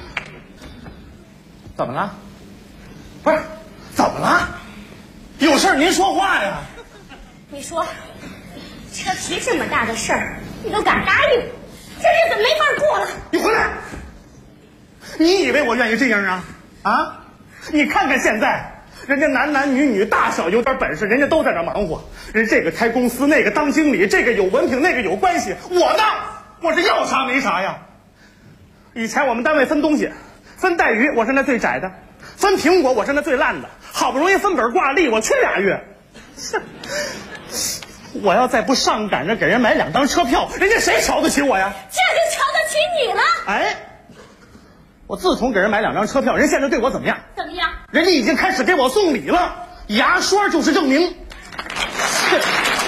怎么了？不是，怎么了？有事您说话呀。 你说，车皮这么大的事儿，你都敢答应，这日子没法过了。 你回来！你以为我愿意这样啊？你看看现在，人家男女大小有点本事，人家都在这忙活。人这个开公司，那个当经理，这个有文凭，那个有关系。我呢，我是要啥没啥呀。以前我们单位分东西，分带鱼，我是那最窄的；分苹果，我是那最烂的。好不容易分本挂历，我缺2月。我要再不上赶着给人买2张车票，人家谁瞧得起我呀？ 这就瞧得起你了。 我自从给人买2张车票，人现在对我怎么样？ 怎么样？ 人家已经开始给我送礼了，牙刷就是证明。 你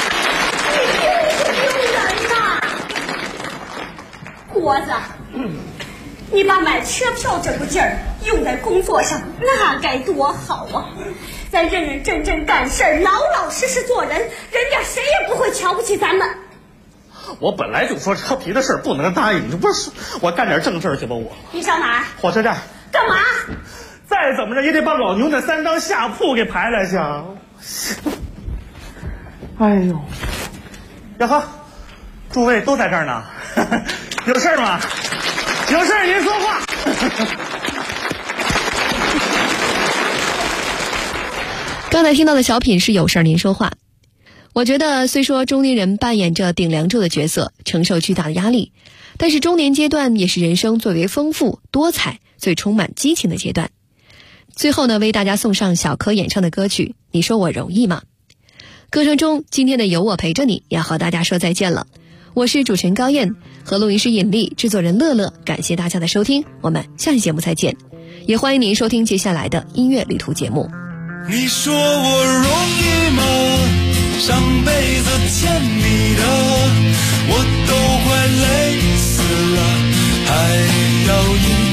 丢人呐，国子！你把买车票这股劲儿用在工作上，那该多好啊！咱认认真真干事儿，老老实实做人，人家谁也不会瞧不起咱们。 我本来就说车皮的事儿不能答应，你不是我干点正事儿去吧？ 你上哪儿？ 火车站。 干嘛？ 再怎么着也得把老牛那3张下铺给排来去。哎呦，呀呵，诸位都在这儿呢，有事吗？有事您说话。 刚才听到的小品是有事您说话。我觉得虽说中年人扮演着顶梁柱的角色，承受巨大的压力，但是中年阶段也是人生最为丰富多彩最充满激情的阶段。最后呢，为大家送上小柯演唱的歌曲《你说我容易吗》。歌声中，今天的有我陪着你要和大家说再见了。我是主持人高燕，和录音师尹丽，制作人乐乐，感谢大家的收听，我们下期节目再见。也欢迎您收听接下来的音乐旅途节目。 你说我容易吗？上辈子欠你的，我都快累死了，还要你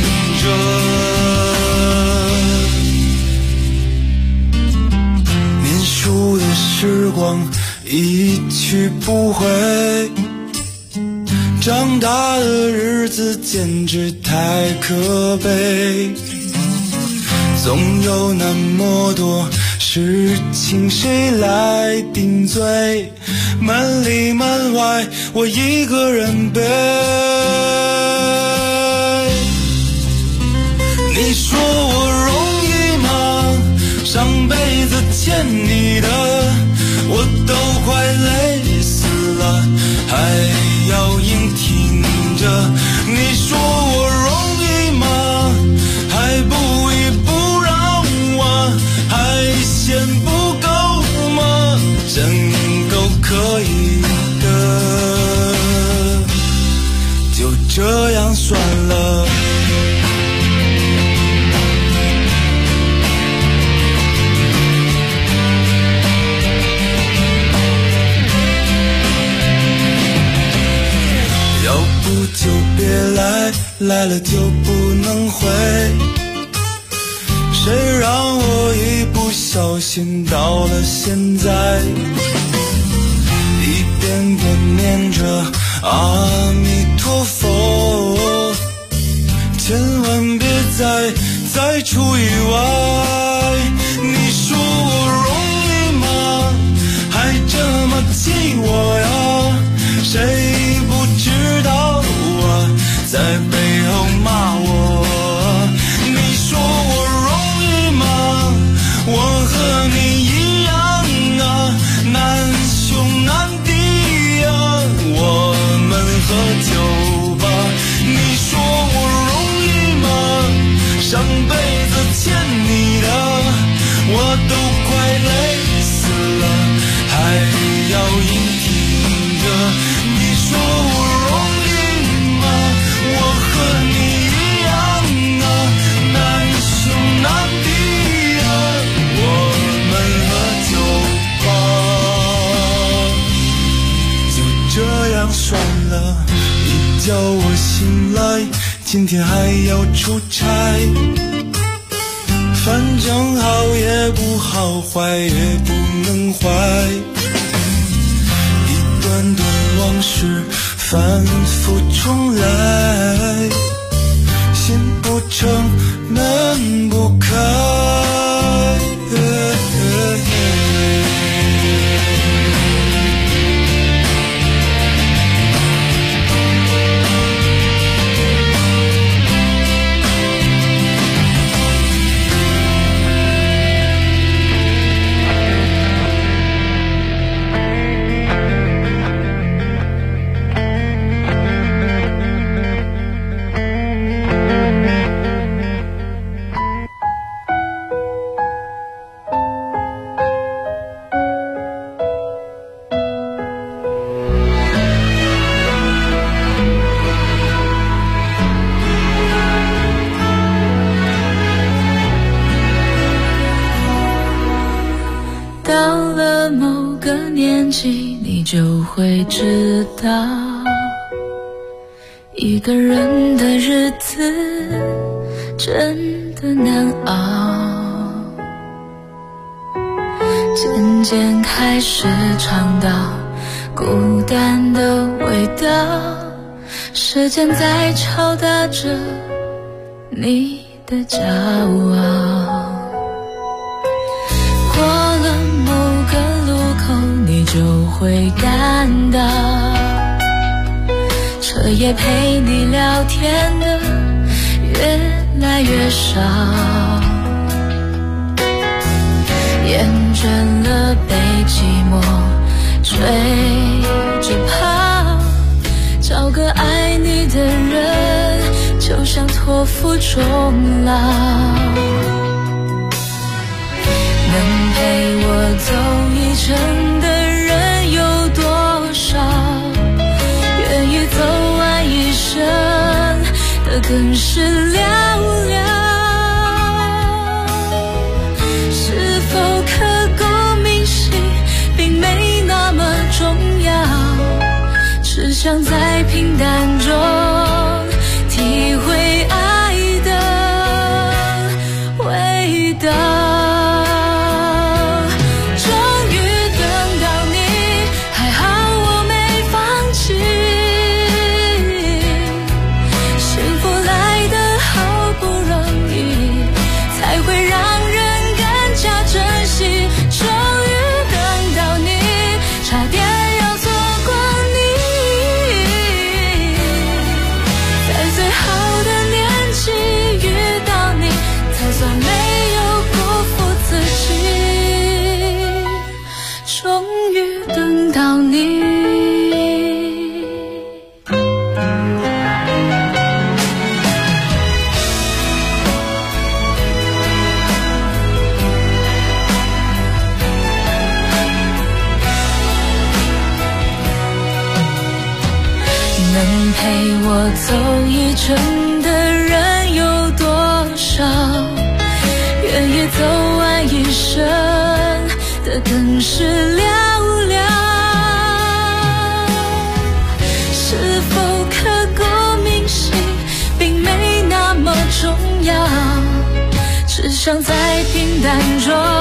听着。念书的时光一去不回，长大的日子简直太可悲，总有那么多事情谁来顶罪？门里门外我一个人背。你说我容易吗？上辈子欠你的我都快累死了，还要硬挺着。你说我容易吗？还不依不让我，还嫌不够吗？真够可以的，就这样算了。要不就别来，来了就不能回。谁让我一不小心到了现在，一遍遍念着阿弥陀佛，千万别再出意外。你说我容易吗？还这么气我呀？谁不知道啊，在背后骂我。你说我容易吗？我和你一样啊，难兄难弟啊，我们喝酒吧。你说我容易吗？上辈子欠你的我都快累死了，还要硬挺着。你说我容易吗？我和你一样啊，难兄难弟啊，我们喝酒吧。就这样算了，一觉我醒来，今天还要出差，反正好也不好，坏也不能坏，一段段往事反复重来，心不诚门不开。 到了某个年纪，你就会知道，一个人的日子真的难熬，渐渐开始尝到孤单的味道，时间在敲打着你的骄傲。过了某个路口，你就会感到，彻夜陪你聊天的越来越少，厌倦了被寂寞追着跑，找个爱你的人就像托付终老，能陪我走一程的人有多少，愿意走完一生的更是寥寥，是否刻骨铭心并没那么重要，只想在平淡中体会爱的味道。 能陪我走一程的人有多少？愿意走完一生的更是寥寥。是否刻骨铭心并没那么重要，只想在平淡中